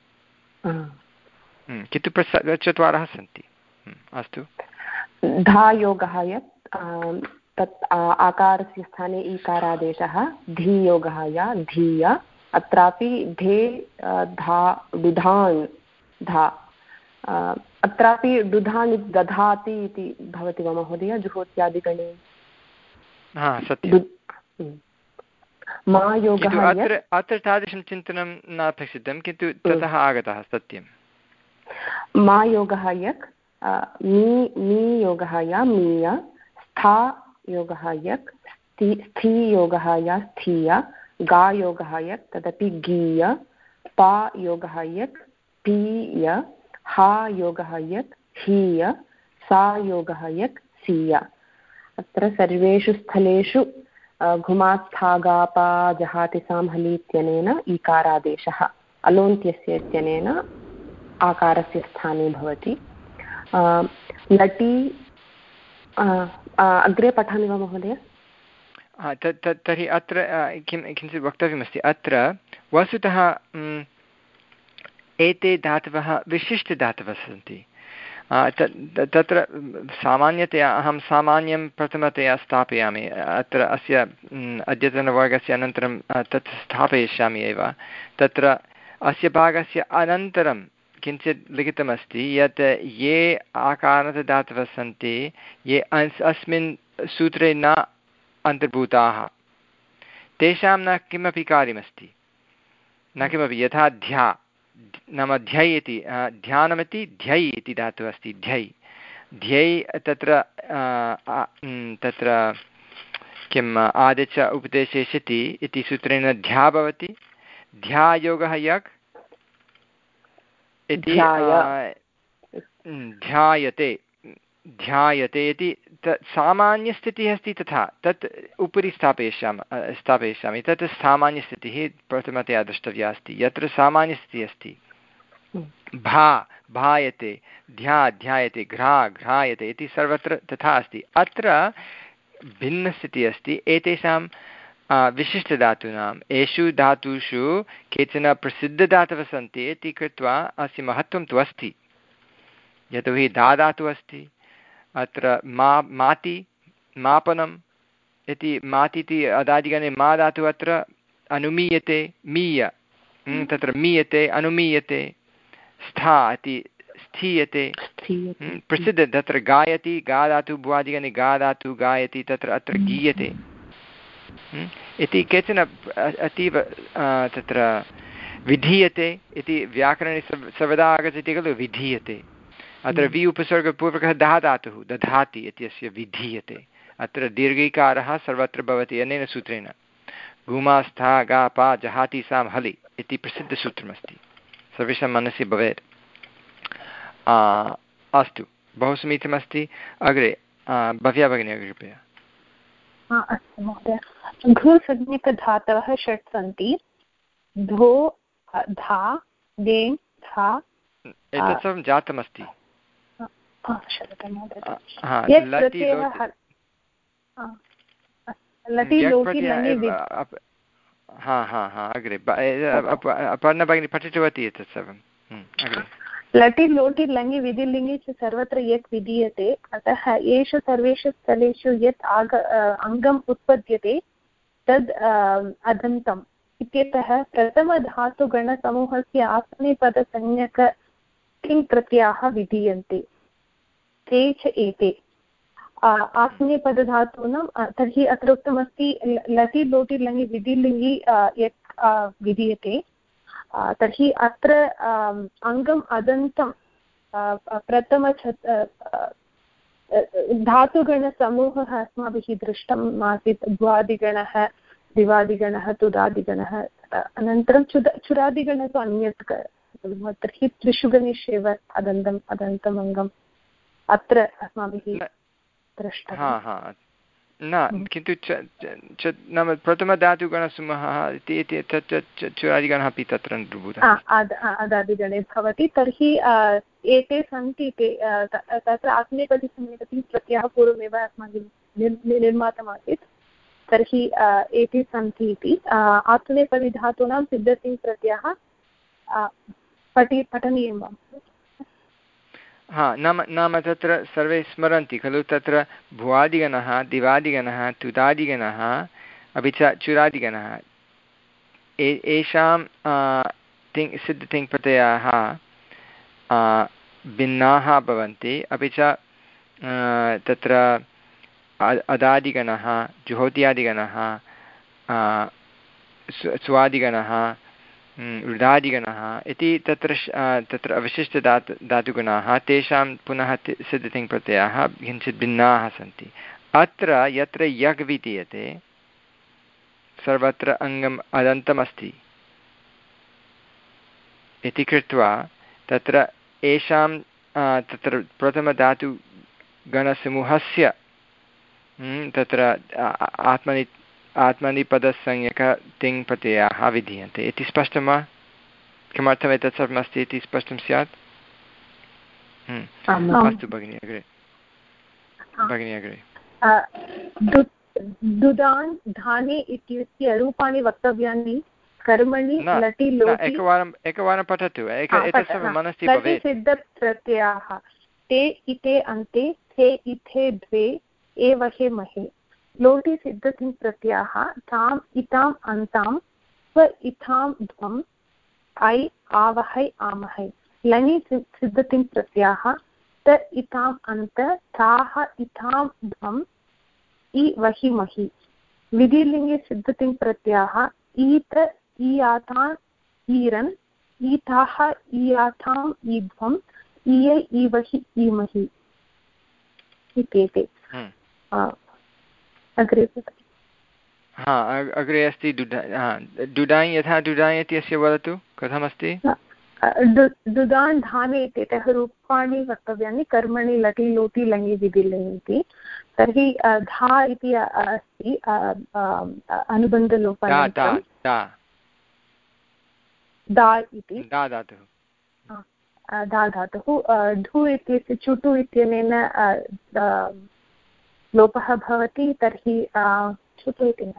किन्तु चत्वारः सन्ति। अस्तु धायोगः यत् तत् आकारस्य स्थाने ईकारादेशः धीयोगः या धीय अत्रापि धे धा दुधान् धा अत्रापि दुधान् दधाति इति भवति वा महोदय जुहोत्यादिगणे? मायोगः अत्र अत्र तादृशं चिन्तनं न अपेक्षितं किन्तु ततः आगतः सत्यं। मायोगः यक् मी मी योगः या मीय स्था योगः यक् स्थि योगः या स्थीय गा योगः यक् तदपि गीय पा योगः यक् पीय हा योगः यक् हीय सा योगः यक् सीय। अत्र सर्वेषु स्थलेषु घुमास्थागापा जहाति सां हलि इत्यनेन ईकारादेशः अलोन्त्यस्य इत्यनेन आकारस्य स्थाने भवति। लटि अग्रे पठामि वा महोदय? तर्हि अत्र किं किञ्चित् वक्तव्यमस्ति। अत्र वस्तुतः एते धातवः विशिष्टधातवः सन्ति। तत्र सामान्यतया अहं सामान्यं प्रथमतया स्थापयामि अत्र अस्य अद्यतनवर्गस्य अनन्तरं तत् स्थापयिष्यामि एव। तत्र अस्य भागस्य अनन्तरं किञ्चित् लिखितमस्ति यत् ये आकारधातवः सन्ति ये अस्मिन् सूत्रे न अन्तर्भूताः तेषां न किमपि कार्यमस्ति न किमपि। यथा ध्या नाम ध्यै इति ध्यानमिति ध्यै इति धातुः अस्ति ध्यै ध्यै तत्र तत्र किम् आदिच उपदेशे सति इति सूत्रेण ध्या भवति ध्यायोगः यक् इति ध्यायते ध्यायते इति तत् सामान्यस्थितिः अस्ति तथा तत् उपरि स्थापयिष्यामः स्थापयिष्यामि तत् सामान्यस्थितिः प्रथमतया द्रष्टव्या अस्ति यत्र सामान्यस्थितिः अस्ति भा भायते ध्या ध्यायते घ्रा घ्रायते इति सर्वत्र तथा अस्ति अत्र भिन्नस्थितिः अस्ति एतेषां विशिष्टधातूनाम् एषु धातुषु केचन प्रसिद्धधातवः सन्ति इति कृत्वा अस्य महत्त्वं तु अस्ति यतोहि धा धातुः अस्ति अत्र मा माति मापनम् इति माति इति अदादिगणे मा धातुः अत्र अनुमीयते मीय तत्र मीयते अनुमीयते स्था इति स्थीयते प्रसिद्ध तत्र गायति गा धातुः भुवादिगणे गा धातुः गायति तत्र अत्र गीयते इति केचन अतीव तत्र विधीयते इति व्याकरणे सर्वदा आगच्छति खलु विधीयते अत्र वि उपसर्गपूर्वकः धा धातुः दधाति इत्यस्य विधीयते अत्र दीर्घिकारः सर्वत्र भवति अनेन सूत्रेण गुमास्था गा पा जहाति सां हलि इति प्रसिद्धसूत्रमस्ति सर्वेषां मनसि भवेत् अस्तु बहु समीचीनमस्ति अग्रे भव्या भगिनी अग्रे कृपया अस्तु महोदय घृसंज्ञकधातवः षट् सन्ति धो धा देङ् धा एतत् सर्वं जातमस्ति हा हा हा अग्रे अपर्णा भगिनी पठितवती एतत् सर्वं लटि लोटि लङि विधिलिङि च सर्वत्र यत् विधीयते अतः येषु सर्वेषु स्थलेषु यत् आग अङ्गम् उत्पद्यते तद् अदन्तम् इत्यतः प्रथमधातुगणसमूहस्य आत्मनेपदसंज्ञक किङ् प्रत्ययाः विधीयन्ते ते च एते आत्मनेपदधातूनां तर्हि अत्र उक्तमस्ति लटि लोटि लङि विधिलिङि यत् विधीयते तर्हि अत्र अङ्गम् अदन्तं प्रथम धातुगणसमूहः अस्माभिः दृष्टम् आसीत् भ्वादिगणः दिवादिगणः तुदादिगणः अनन्तरं चुद चुरादिगणः तु अन्यत् तर्हि त्रिषु गणेषु एव अदन्तम् अदन्तम् अङ्गम् अत्र अस्माभिः दृष्टम् न किन्तु नाम प्रथमधातुगणसमूहः इति तत् चुरादिगणः अपि तत्र अदादिगणे भवति तर्हि एते सन्ति ते तत्र आत्मनेपदसंज्ञकति प्रत्ययः पूर्वमेव अस्माभिः निर्मातमासीत् तर्हि एते सन्ति इति आत्मनेपदिधातूनां सिद्धतिङ् प्रत्ययः पठि पठनीयं वा हा नाम नाम तत्र सर्वे स्मरन्ति खलु तत्र भुवादिगणः दिवादिगणः तुदादिगणः अपि च चुरादिगणः एषां तिङ् सिद्धतिङ् प्रत्ययाः भिन्नाः भवन्ति अपि च तत्र अदादिगणः जुहोत्यादिगणः स्वादिगणः रुदादिगणः इति तत्र तत्र अवशिष्टधातु धातुगणाः तेषां पुनः सिद्धतिङ् प्रत्ययाः किञ्चित् भिन्नाः सन्ति अत्र यत्र यग् विधीयते सर्वत्र अङ्गम् अदन्तमस्ति इति कृत्वा तत्र येषां तत्र प्रथमधातुगणसमूहस्य तत्र आत्मनि आत्मनिपदसंज्ञक तिङ् प्रत्ययाः विधीयन्ते इति स्पष्टं वा किमर्थम् एतत् सर्वमस्ति इति स्पष्टं स्यात् अस्तु भगिनी अग्रे भगिनी अग्रे दुदान् धाने इत्यस्य रूपाणि वक्तव्यानि कर्मणि लटि लोटि एकवारम् एकवारं पठतु एतत् सर्वं मनसि भवेत् सिद्धप्रत्ययाः ते इते अन्ते थे इथे द्वे एव हे महे लोटि सिद्धतिङ् प्रत्ययाः ताम् इताम् अन्तां स्व इथां ध्वम् ऐ आवहै आमहै लङि सिद्धतिङ् प्रत्ययाः त इताम् अन्त ताः इथां ध्वम् इ वहि महि विधिलिङ्गे सिद्धतिङ् प्रत्ययाः ईत ईयातान् ईरन् ईताः ईयाथाम् ईध्वम् ईये ईवहि ईमहि इत्येते अग्रे हा अग्रे अस्ति डुडाय् यथा डुडाय् इत्यस्य वदतु कथमस्ति डुदान् धाने इत्यतः रूपाणि वक्तव्यानि कर्मणि लटि लोटि लङि विधिलिङ् इति तर्हि धा इति अस्ति अनुबन्धलोपानन्तरं दा इति दा धातुः दा धातुः धु इत्यस्य चुटु इत्यनेन लोपः भवति तर्हि चुटु इति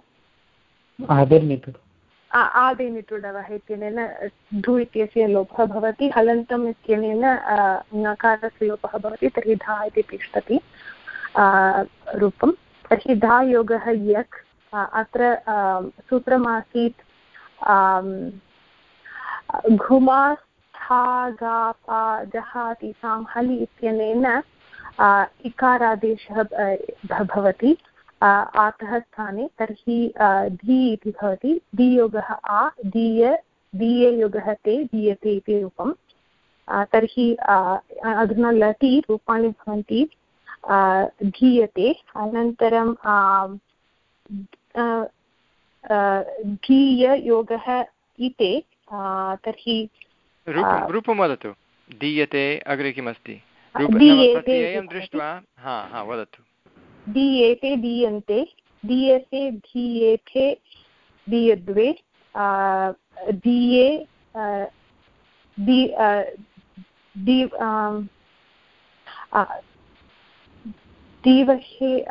आदिनिटुडवः इत्यनेन धु इत्यस्य लोपः भवति हलन्तम् इत्यनेन ङकारस्य लोपः भवति तर्हि धा इति तिष्ठति रूपं तर्हि धा योगः यक् अत्र सूत्रमासीत् घुमास्थागापाजहाति सांहलि इत्यनेन इकारादेशः भवति आतः स्थाने तर्हि धी इति भवति दीयोगः आ दीय दीये योगः ते दीयते इति रूपं तर्हि अधुना लटि रूपाणि भवन्ति धीयते अनन्तरं धीय योगः इते तर्हि रूपं वदतु दीयते अग्रे किमस्ति प्रत्ययं दृष्ट्वा हा हा वदतु दीयेते दीयन्ते दीयते धीयेथे दीयद्वे दीये दीवहे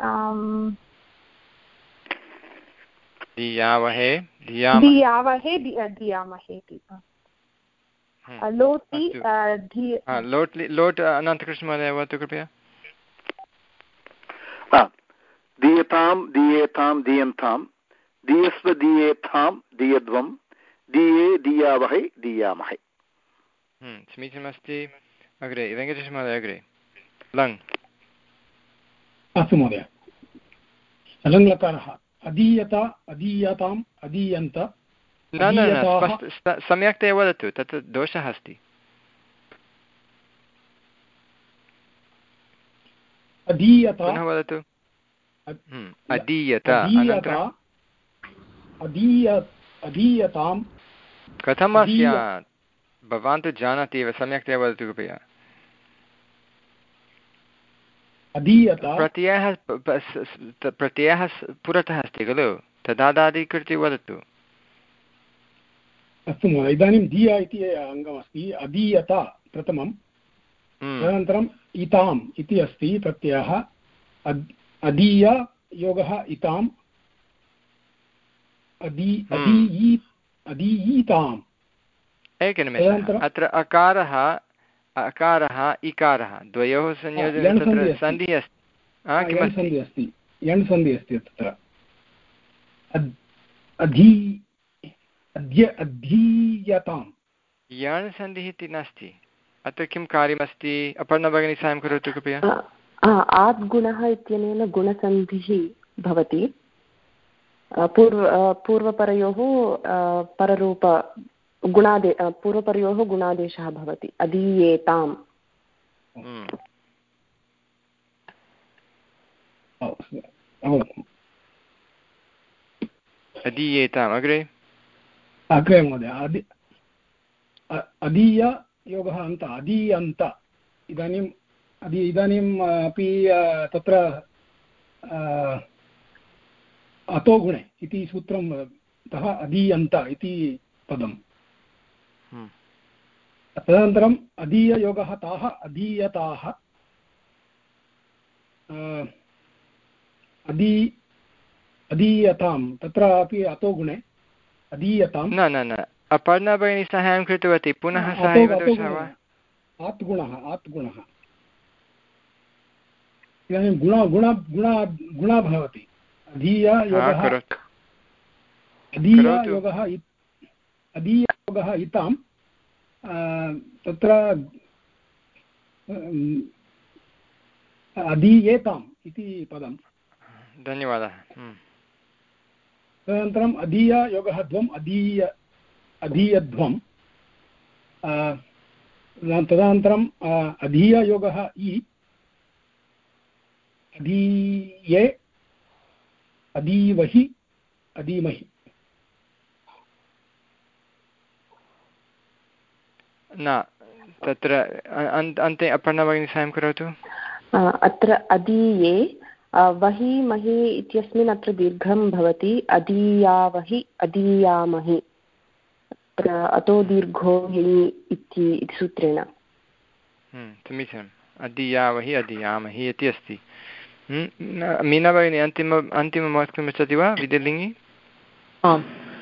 दीयावहे दीयावहे दीयामहे लोटि लोट् लोट् अनन्तकृष्णमहोदय वदतु कृपया दीयतां दीयेतां दीयन्तां दीयस्व दीयेथां दीयध्वं दीये दीयावहै दीयामहै समीचीनमस्ति अग्रे वेङ्कटेशमहोदय अग्रे लङ् अस्तु महोदय लङ् लकारः अदीयत अदीयताम् अदीयन्त न न सम्यक्तया वदतु तत्र दोषः अस्ति अदीयत पुनः वदतु अदीयत अदीयतां कथं स्यात् भवान् तु जानाति एव सम्यक्तया वदतु कृपया प्रत्ययः प्रत्ययः पुरतः अस्ति खलु तदादादिकृत्य वदतु अस्तु महोदय इदानीं दीया इति अङ्गमस्ति अदीयत प्रथमं तदनन्तरम् इताम् इति अस्ति प्रत्ययः अदीय योगः इताम् अदीयीताम् एकनिमेषः अत्र अकारः अकारः इकारः द्वयोः संयोजने तत्र सन्धिः अस्ति अस्ति यण् सन्धिः अस्ति तत्र अधी अद्य अधीयताम् यण् सन्धिः इति नास्ति अत्र किं कार्यमस्ति अपर्णा भगिनी साहाय्यं करोतु कृपया आद्गुणः इत्यनेन गुणसन्धिः भवति पूर्व पूर्वपरयोः पररूप गुणादे पूर्वपरयोः गुणादेशः भवति अदीयेताम् अदीयेताम् अग्रे अग्रे महोदय अदीय योगः अन्त अदीयन्त इदानीम् अदि इदानीम् अपि तत्र अतो गुणे इति सूत्रं तः अदीयन्त इति पदम् तदनन्तरम् अदीययोगः ताः अदीयताः अदी अदीयतां तत्रापि अतो गुणे अदीयतां न न न अपर्णा भगिनी साहाय्यं कृतवती पुनः सः एव दोषः वा आत्गुणः आत्गुणः इदानीं गुण गुण गुण गुणः भवति अधीययोगः अधीययोगः अधीययोगः इतां तत्र अधीयेताम् इति पदं धन्यवादः तदनन्तरम् अधीययोगः द्वम् अधीय अधीयध्वम् तदनन्तरम् अधीययोगः इ अधीये अधीवहि अधीमहि न तत्र अन्ते अपर्णा भगिनी साहाय्यं करोतु। अत्र अधीये वहि महि इत्यस्मिन् अत्र दीर्घं भवति अधीयावहि अधीयामहि अत्र अतो दीर्घो हि इति सूत्रेण। समीचीनम् अधीयावहि अधीयामहि इति अस्ति। मीना भगिनी अन्तिम अन्तिमं वक्तुम् इच्छति वा विधिलिङ्गि? आम्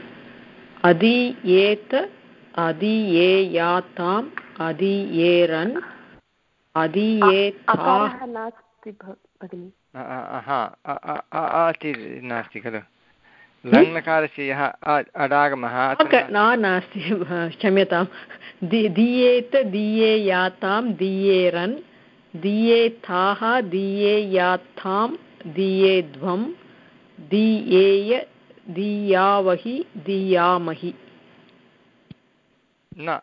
अधीयेत अधीयेयाताम् अधीयेरन् अधीयेताः नास्ति भगिनि। नास्ति खलु लङ्लकारस्य यः अडागमः नास्ति क्षम्यतां दीयेत दीयेयातां दीयेरन् दीयेथाः दीयेयाथां दीयेध्वं दीयेय दीयावहि दीयामहि न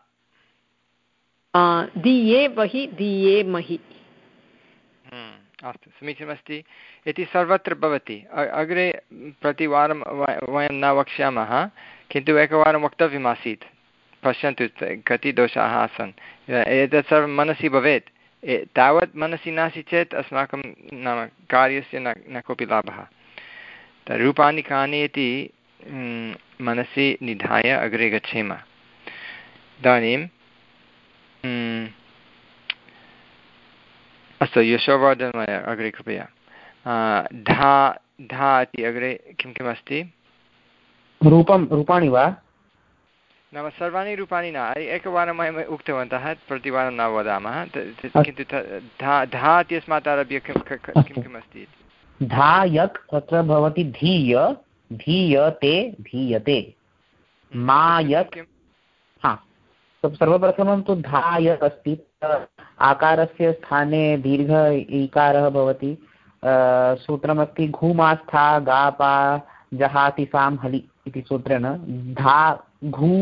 दीयेवहि दीयेमहि। अस्तु समीचीनमस्ति इति सर्वत्र भवति। अग्रे प्रतिवारं वयं न वक्ष्यामः किन्तु एकवारं वक्तव्यमासीत्। पश्यन्तु कति दोषाः आसन्। एतत् सर्वं मनसि भवेत्। तावत् मनसि नास्ति चेत् अस्माकं नाम कार्यस्य न न कोऽपि लाभः। रूपाणि कानि इति मनसि निधाय अग्रे गच्छेम। इदानीं अस्तु यशोवर्धनमहोदय अग्रे कृपया। धा धा इति अग्रे किं किम् अस्ति? रूपं रूपाणि वा? नाम सर्वाणि रूपाणि न एकवारं वयम् उक्तवन्तः प्रतिवारं न वदामः किन्तु धा धा इत्यस्मात् आरभ्य किं किं किम् अस्ति? धा यक् तत्र भवति धीय धीयते धीयते मा यक् हा सर्वप्रथमं तु धा यक् अस्ति आकारस्य स्थाने दीर्घ इकारः भवति। सूत्रमस्ति घूमास्था गापा जहाति सां हलि इति सूत्रेण धा घू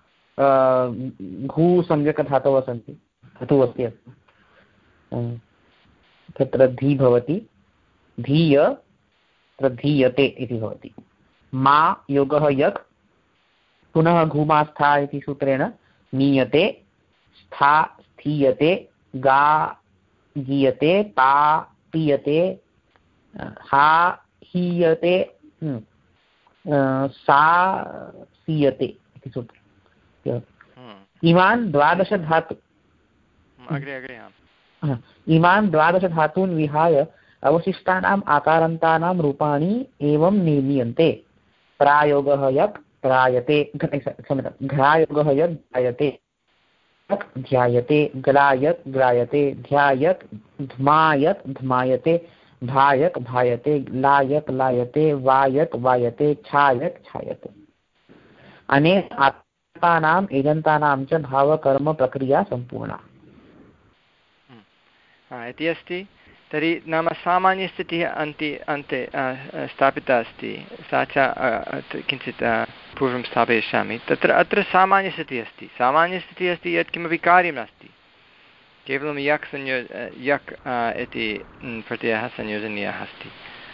घू संज्ञकधातवः सन्ति धातुः अस्ति तत्र धी भवति धीय तत्र धीयते इति भवति। मा योगः यक् पुनः घूमास्था इति सूत्रेण नीयते स्था स्थीयते गा गीयते ता पीयते हा हीयते सा सीयते इति सूत्रम्। इमान् द्वादश धातु इमान् द्वादश धातून् विहाय अवशिष्टानाम् आकारान्तानां रूपाणि एवं निर्मीयन्ते। प्रायोगः यक् त्रायते क्षम्यतां घ्रायोगः यक् ध्यायते ध्यायते ग्रायत् ग्रायते ध्यायत् ध्मायत् ध्मायते भायक् भायते लायक् लायते वायक् वायते छायक् छायते। अनेन आकारान्तानाम् एजन्तानां च भावकर्मप्रक्रिया सम्पूर्णा इति अस्ति। तर्हि नाम सामान्यस्थितिः अन्ते अन्ते स्थापिता अस्ति सा च किञ्चित् पूर्वं स्थापयिष्यामि। तत्र अत्र सामान्यस्थितिः अस्ति सामान्यस्थितिः अस्ति यत् किमपि कार्यं नास्ति केवलं यक् संयो यक् इति प्रत्ययः संयोजनीयः अस्ति।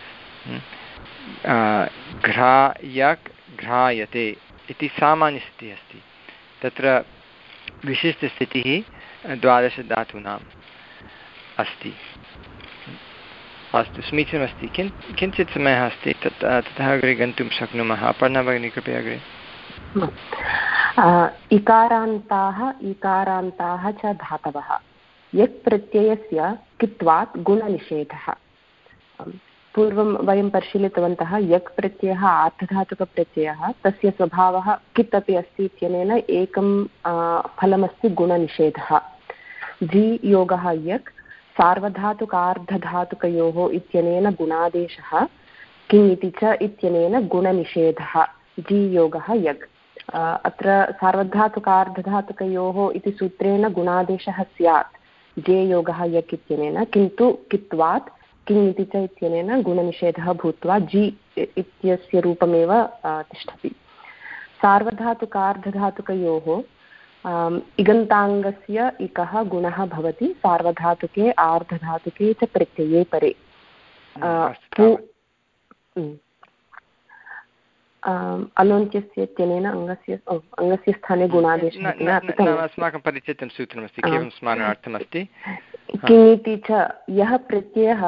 घ्रा यक् घ्रायते इति सामान्यस्थितिः अस्ति। तत्र विशिष्टस्थितिः द्वादशधातूनाम् अस्ति। अस्तु समीचीनमस्ति। किं किञ्चित् समयः अस्ति तत् ततः अग्रे गन्तुं शक्नुमः। अपर्णा भगिनी कृपया अग्रे। इकारान्ताः इकारान्ताः च धातवः यक् प्रत्ययस्य कित्वात् गुणनिषेधः। पूर्वं वयं परिशीलितवन्तः यक् प्रत्ययः आर्धधातुकप्रत्ययः तस्य स्वभावः कित् अपि अस्ति इत्यनेन एकं फलमस्ति गुणनिषेधः। जी योगः यक् सार्वधातुकार्धधातुकयोः इत्यनेन गुणादेशः किम् इति च इत्यनेन गुणनिषेधः। जी योगः यक् अत्र सार्वधातुकार्धधातुकयोः इति सूत्रेण गुणादेशः स्यात् जे योगः यक् इत्यनेन किन्तु कित्वात् किम् इति च इत्यनेन गुणनिषेधः भूत्वा जी इत्यस्य रूपमेव तिष्ठति। सार्वधातुकार्धधातुकयोः इगन्ताङ्गस्य इकः गुणः भवति सार्वधातुके आर्धधातुके च प्रत्यये परे। अलोन्त्यस्य इत्यनेन अङ्गस्य अङ्गस्य स्थाने गुणादेशः अस्माकं परिचितं सूत्रमस्ति, केवलं स्मरणार्थमस्ति। किमिति च यः प्रत्ययः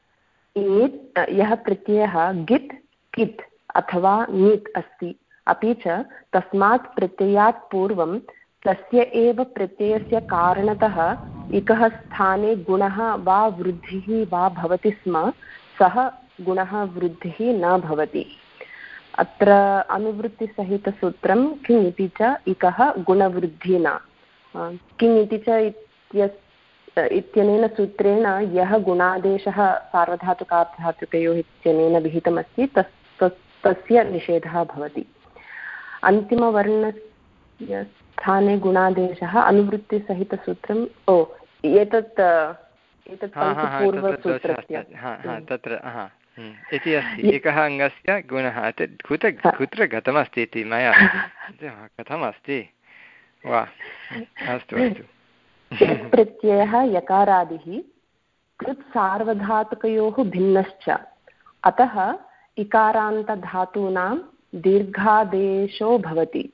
यः प्रत्ययः गित् कित् अथवा ङित् अस्ति, अपि च तस्मात् प्रत्ययात् पूर्वं तस्य एव प्रत्ययस्य कारणतः इकः स्थाने गुणः वा वृद्धिः वा भवति स्म, सः गुणः वृद्धिः न भवति। अत्र अनुवृत्तिसहितसूत्रं किङ् इति च इकः गुणवृद्धिना। किङ् इति च इत्यनेन सूत्रेण यः गुणादेशः सार्वधातुकार्धधातुकयोः इत्यनेन विहितमस्ति तस् तस्य निषेधः भवति। अन्तिमवर्णस्य स्थाने गुणादेशः अनुवृत्तिसहितसूत्रम् ओ एतत् एतत् पूर्वसूत्रस्य तत्र इति अस्ति एकः अङ्गस्य गुणः कुत्र कुत्र गतमस्ति इति मया कथमस्ति वा। अस्तु अस्तु। प्रत्ययः यकारादिः कृत् सार्वधातुकयोः भिन्नश्च, अतः इकारान्तधातूनां दीर्घादेशो भवति।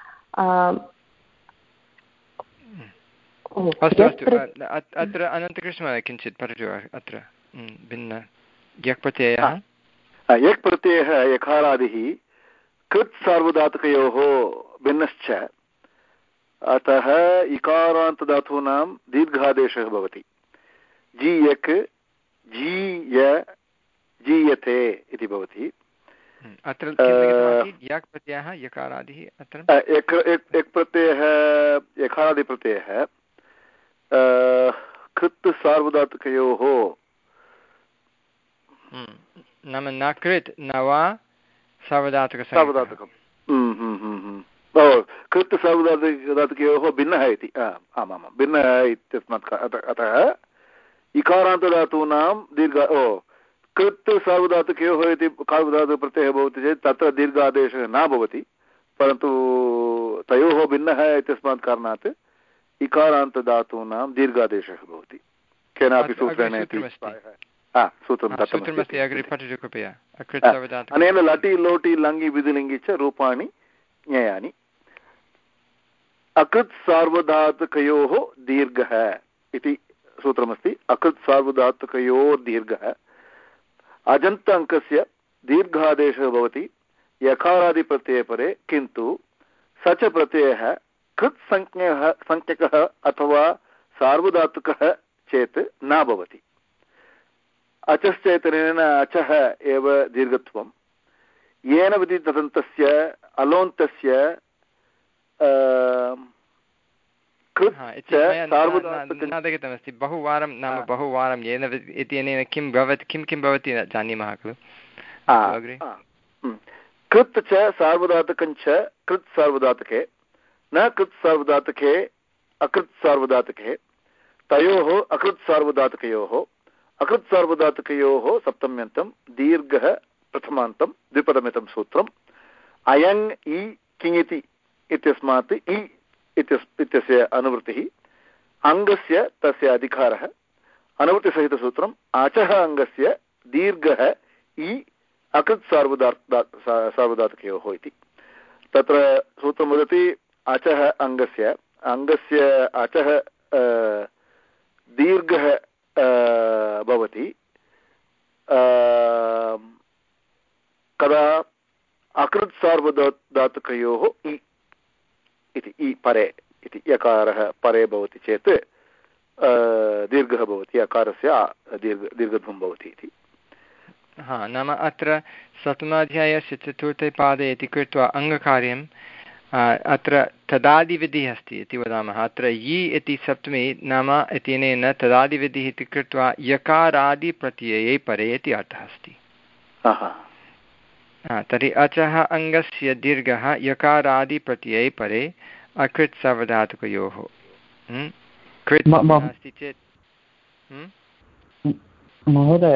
अस्तु अस्तु अत्र अनन्तकृष्णमहोदय किञ्चित् पठतु। अत्र भिन्न यक् प्रत्ययः यक् प्रत्ययः यकारादिः कृत् सार्वधातुकयोः भिन्नश्च, अतः इकारान्तधातूनां दीर्घादेशः भवति। जी यक् जीय जीयते इति भवति। अत्र यक् प्रत्ययः यकारादिः अत्र यक् प्रत्ययः यकारादिप्रत्ययः कृत् सार्वधातुकयोः नाम न कृत् न वा सार्वधातुक सार्वधातुकं कृत् सार्वधातुकयोः भिन्नः इति आमामां भिन्नः इत्यस्मात् अतः इकारान्तधातूनां दीर्घ ओ कृत् सार्वधातुकयोः इति सार्वधातुकप्रत्ययः भवति चेत् तत्र दीर्घादेशः न भवति, परन्तु तयोः भिन्नः इत्यस्मात् कारणात् इकारान्तधातूनां दीर्घादेशः भवति केनापि सूत्रेण। अनेन लटि लोटि लङि विधिलिङ्गि च रूपाणि ज्ञेयानि। अकृत् सार्वधातुकयोः दीर्घः इति सूत्रमस्ति। अकृत् सार्वधातुकयोर्दीर्घः अजन्त अङ्कस्य दीर्घादेशः भवति यकारादिप्रत्यये परे, किन्तु स च प्रत्ययः कृत् संज्ञकः संज्ञकः अथवा सार्वधातुकः चेत् न भवति। अचश्चेतनेन अचः एव दीर्घत्वं येन विदितदन्तस्य अलोन्तस्य सार्वधातुकमस्ति बहुवारं नाम बहुवारं येन इत्यनेन किं भवति किं किं भवति न जानीमः खलु। कृत् च सार्वधातुकञ्च कृत् सार्वधातुके न कृत् सार्वधातुके अकृत् सार्वधातुके तयोः अकृत् सार्वधातुकयोः अकृत् सार्वधातुकयोः सप्तम्यन्तं दीर्घः प्रथमान्तं द्विपदमितं सूत्रम् अयङ् इ किङिति इत्यस्मात् इ इत्यस्य अनुवृत्तिः अङ्गस्य तस्य अधिकारः अनुवृत्तिसहितसूत्रम् अचः अङ्गस्य दीर्घः इ अकृत् सार्वधा सार्वधातुकयोः इति। तत्र सूत्रं वदति अचः अङ्गस्य अङ्गस्य अचः दीर्घः भवति कदा अकृत् सार्वधातुकयोः इ इति इ परे इति यकारः परे भवति चेत् दीर्घः भवति यकारस्य दीर्घ दीर्घध्वं भवति इति। हा नाम अत्र सप्तमाध्यायस्य चतुर्थे पादे इति कृत्वा अङ्गकार्यं अत्र तदादिविधिः अस्ति इति वदामः। अत्र यि इति सप्तमी नाम इत्यनेन तदादिविधिः इति कृत्वा यकारादिप्रत्यये परे इति अर्थः अस्ति। तर्हि अचः अङ्गस्य दीर्घः यकारादिप्रत्यये परे अकृत् सार्वधातुकयोः कृत् अस्ति चेत् महोदय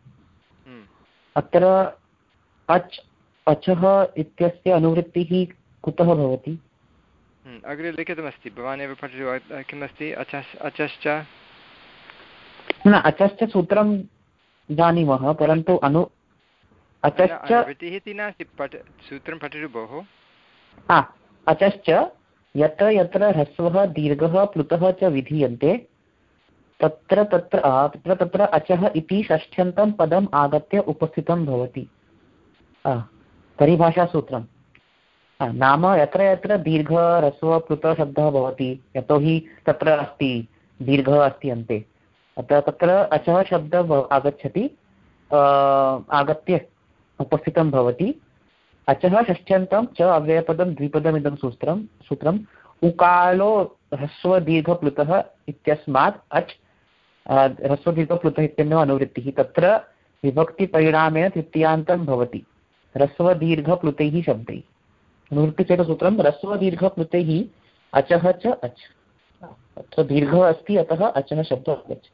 अत्र अच् अचः इत्यस्य अनुवृत्तिः कुतः भवति? अग्रे लिखितमस्ति, भवान् एव पठतु। किमस्ति? अचश्च अचश्च न अचश्च सूत्रं जानीमः, परन्तु अनु अचश्च अनुवृत्तिः इति नास्ति, पठ सूत्रं पठतु भोः। हा अचश्च यत्र यत्र ह्रस्वः दीर्घः प्लुतः च विधीयन्ते तत्र तत्र तत्र तत्र अचः इति षष्ठ्यन्तं पदम् आगत्य उपस्थितं भवति। परिभाषासूत्रं नाम यत्र यत्र दीर्घ ह्रस्व प्लुत शब्दः भवति, यतोहि तत्र अस्ति दीर्घः अस्ति अन्ते, अतः तत्र अचः शब्दः आगच्छति, आगत्य उपस्थितं भवति। अचः षष्ठ्यन्तं च अव्ययपदं द्विपदमिदं सूत्रं सूत्रम् उकालो ह्रस्वदीर्घप्लुतः इत्यस्मात् अच् ह्रस्वदीर्घप्लुतः इत्यनेन अनुवृत्तिः। तत्र विभक्तिपरिणामेन तृतीयान्तं भवति ह्रस्वदीर्घप्लुतैः शब्दैः। अनुवृत्तिचेतसूत्रं ह्रस्वदीर्घप्लुतैः अचः च अच्। अत्र दीर्घः अस्ति अतः अचः शब्दः आगच्छति।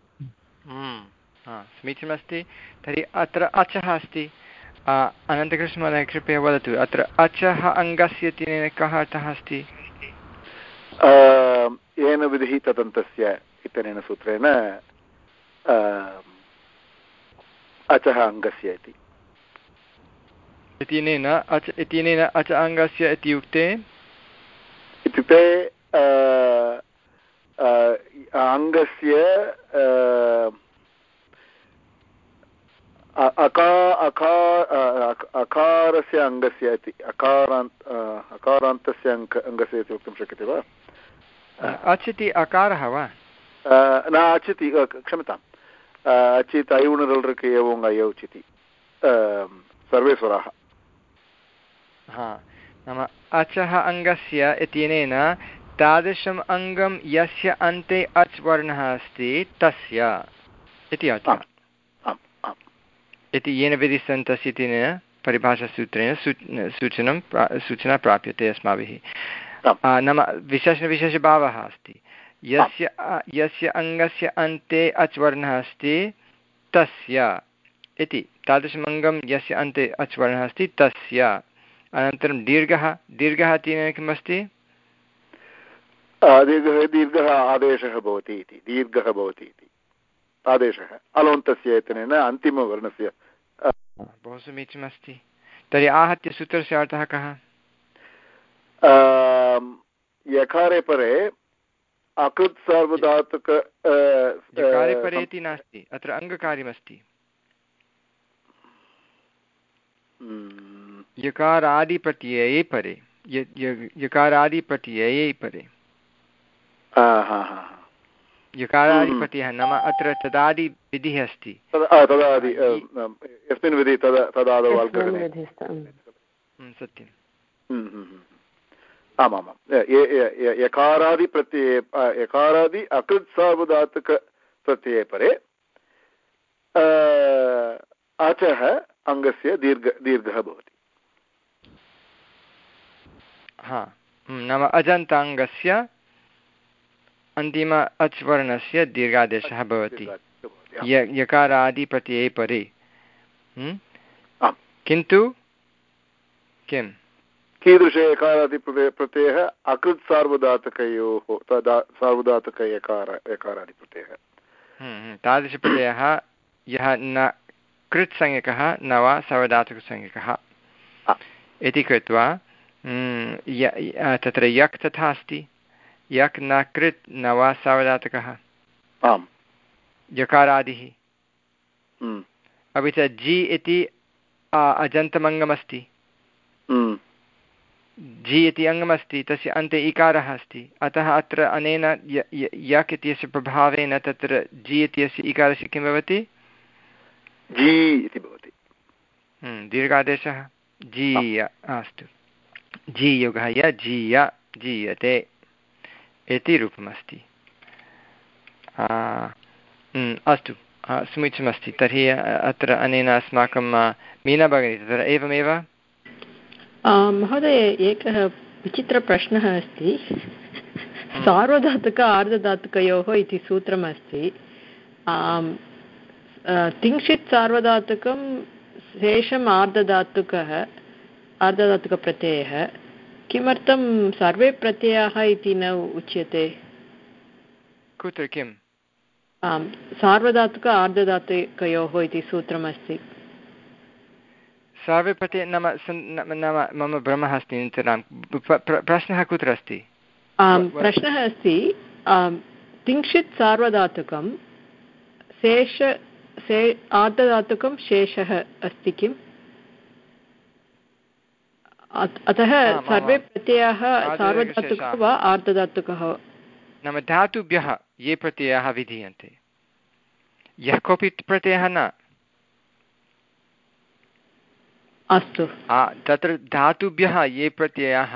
समीचीनमस्ति। तर्हि अत्र अचः अस्ति। अनन्तकृष्णमहोदय कृपया वदतु, अत्र अचः अङ्गस्य इत्यनेन कः अर्थः अस्ति? येन विधितदन्तस्य इत्यनेन सूत्रेण अचः अङ्गस्य इति। इत्यनेन अच इत्यनेन अच अङ्गस्य इत्युक्ते इत्युक्ते अङ्गस्य अका अकार अकारस्य अङ्गस्य इति अकारान्त अकारान्तस्य अङ्क अङ्गस्य इति वक्तुं शक्यते वा? अच् इति अकारः वा? न अच् इति क्षम्यताम्, अच् इति अयुणरलृक् एवं अयौच् इति सर्वे स्वराः। हा नाम अचः अङ्गस्य इत्यनेन तादृशम् अङ्गं यस्य अन्ते अच् वर्णः अस्ति तस्य इति अर्थः इति येन विधिसन्तस्य इत्यनेन परिभाषासूत्रेण सूचनं सूचना प्राप्यते अस्माभिः। नाम विशेषविशेषभावः अस्ति, यस्य यस्य अङ्गस्य अन्ते अच् वर्णः अस्ति तस्य इति, तादृशम् अङ्गं यस्य अन्ते अच् वर्णः अस्ति तस्य। अनन्तरं दीर्घः दीर्घः इत्यनेन किम् अस्ति? दीर्घः दीर्घः आदेशः भवति इति, दीर्घः भवति इति आदेशः अलोन्तस्य इत्यनेन अन्तिमवर्णस्य। बहु समीचीनमस्ति। तर्हि आहत्य सूत्रस्य अर्थः कः? यकारे परे अकृत् सार्वधातुक यकारे परे इति नास्ति, अत्र अङ्गकार्यमस्ति। यकारादिप्रत्यये परे, यकारादिप्रत्यये परे यकारादिप्रत्ययः नाम अत्र तदादि विधिः अस्ति। तदादि यस्मिन् विधि तदादौ सत्यम्। आमामां यकारादिप्रत्यये यकारादि अकृत् सार्वधातुकप्रत्यये परे अचः अङ्गस्य दीर्घ दीर्घः भवति। हा नाम अजन्ताङ्गस्य अन्तिम अच् वर्णस्य दीर्घादेशः भवति यकारादिप्रत्यये परे। किन्तु किं कीदृश यकारादिप्रत्यय प्रत्ययः अकृत् सार्वधातुकयोः तदा सार्वधातुक यकार यकारादिप्रत्ययः तादृशप्रत्ययः यः न कृत्संज्ञकः न वा सार्वधातुकसंज्ञकः इति कृत्वा तत्र यक् तथा अस्ति, यक् न कृत् न वा सार्वधातुकः यकारादिः। अपि च जि इति अजन्तमङ्गमस्ति, जि इति अङ्गमस्ति, तस्य अन्ते इकारः अस्ति, अतः अत्र अनेन यक् इत्यस्य प्रभावेन तत्र जि इत्यस्य इकारस्य किं भवति? जी इति भवति, दीर्घादेशः जीय। अस्तु, जीयोगः य जीय जीयते इति रूपमस्ति। अस्तु, समीचीनमस्ति। तर्हि अत्र अनेन अस्माकं मीना भगिनी तत्र एवमेव। महोदय, एकः विचित्रप्रश्नः अस्ति। सार्वधातुक आर्धधातुकयोः इति सूत्रमस्ति। तिंशित् सार्वधातुकं शेषम् आर्धधातुकः आर्धधातुकप्रत्ययः किमर्थं सर्वे प्रत्ययाः इति न उच्यते? कुत्र किम्? आम्, सार्वधातुक आर्धधातुकयोः इति सूत्रमस्ति। सर्वे प्रत्यय नाम नाम मम भ्रमः अस्ति नितरां। प्रश्नः कुत्र अस्ति? प्रश्नः अस्ति तिङ्क्षित् सार्वधातुकं शेष शे आर्धधातुकं शेषः अस्ति किम्? अतः सर्वे प्रत्ययाः सार्वधातुकः वा आर्धधातुकः? नाम धातुभ्यः ये प्रत्ययाः विधीयन्ते, यः कोऽपि प्रत्ययः न। अस्तु, तत्र धातुभ्यः ये प्रत्ययाः,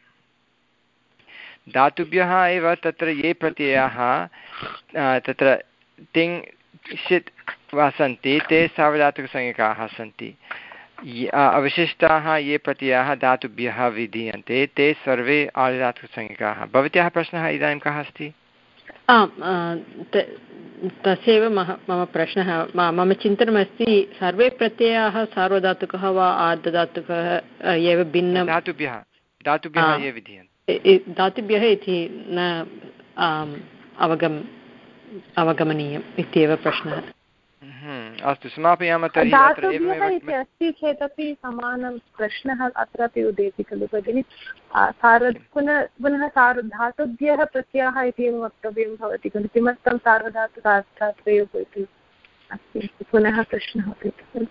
धातुभ्यः एव तत्र ये प्रत्ययाः तत्र तिङ् षित् वा सन्ति ते सार्वधातुकसंज्ञकाः सन्ति। अवशिष्टाः ये प्रत्ययाः धातुभ्यः विधीयन्ते ते सर्वे आर्धधातुकसंज्ञकाः। भवत्याः प्रश्नः इदानीं कः अस्ति? आम्, तस्यैव मम प्रश्नः। मम चिन्तनमस्ति सर्वे प्रत्ययाः सार्वधातुकः वा आर्धधातुकः एव भिन्नं धातुभ्यः धातुभ्यः ये विधीयन्ते धातुभ्यः इति न अवगम् अवगमनीयम् इत्येव प्रश्नः। अस्तु, समापयामः तर्हि। धातुभ्यः इति अस्ति चेदपि समानं प्रश्नः अत्रापि उदेति खलु भगिनि। सार्व पुनः पुनः सार्व धातुभ्यः प्रत्ययः इति एव वक्तव्यं भवति खलु। किमर्थं सार्वधातुकार्थयोः इति अस्ति, पुनः प्रश्नः उदेति खलु।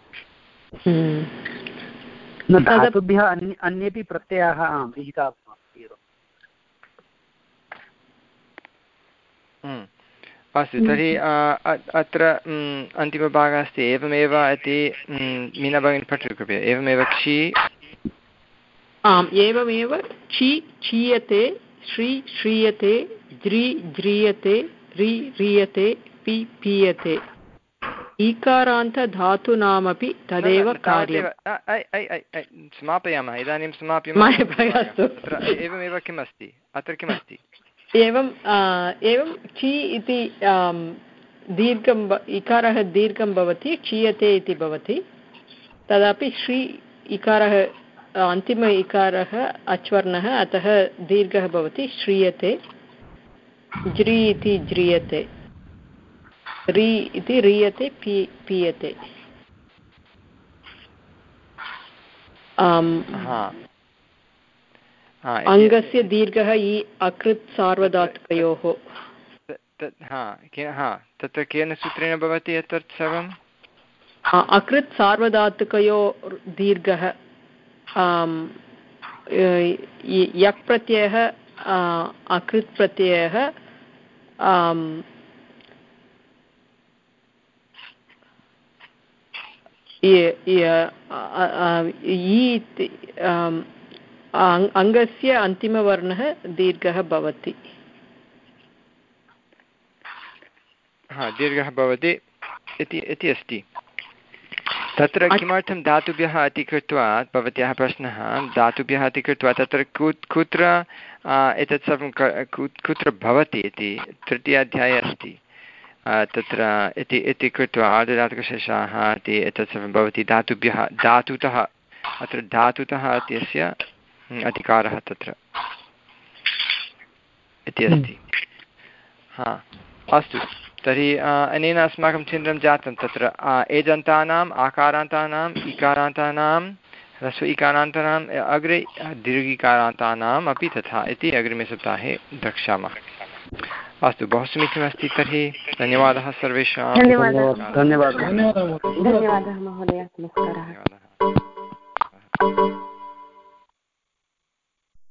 धातुभ्यः अन्येपि प्रत्ययाः विहिताः। अस्तु, तर्हि अत्र अन्तिमभागः अस्ति एवमेव इति। मीना भगिनी पठतु कृपया। एवमेव क्षि आम्, एवमेव क्षि क्षीयते, श्री श्रीयते, ज्रि ज्रीयते, रि ह्रियते, पि पीयते। ईकारान्तधातूनामपि तदेव कार्यम्। समापयामः इदानीं, समाप्य। एवमेव किम् अस्ति अत्र? किमस्ति? एवं एवं क्षि इति दीर्घं, इकारः दीर्घं भवति, क्षीयते इति भवति। तदापि श्री इकारः अन्तिम इकारः अच्वर्णः, अतः दीर्घः भवति, श्रीयते। ज्रि इति ज्रियते, रि इति रीयते, पी पीयते। अङ्गस्य दीर्घः इ अकृत् सार्वधातुकयोः। तत्र केन सूत्रेण भवति एतत् सर्वम्? अकृत् सार्वधातुकयो दीर्घः यक् प्रत्ययः अकृत् प्रत्ययः अङ्गस्य अन्तिमवर्णः दीर्घः भवति। हा, दीर्घः भवति इति अस्ति। तत्र किमर्थं धातुभ्यः इति कृत्वा, भवत्याः प्रश्नः, धातुभ्यः इति कृत्वा तत्र कुत्र एतत् सर्वं कुत्र भवति इति तृतीयाध्याये अस्ति। तत्र इति इति कृत्वा आर्धधातुकशेषाः इति एतत् सर्वं भवति धातुभ्यः, धातुतः। अत्र धातुतः इत्यस्य अधिकारः तत्र इति अस्ति। हा, अस्तु, तर्हि अनेन अस्माकं चिन्तनं जातं। तत्र एजन्तानाम्, आकारान्तानाम्, इकारान्तानां, ह्रस्व इकारान्तानाम्, अग्रे दीर्घिकारान्तानाम् अपि तथा इति अग्रिमे सप्ताहे द्रक्ष्यामः। अस्तु, बहु समीचीनमस्ति। तर्हि धन्यवादः सर्वेषां। धन्यवादः धन्यवादः धन्यवादः महोदय, नमस्कारः।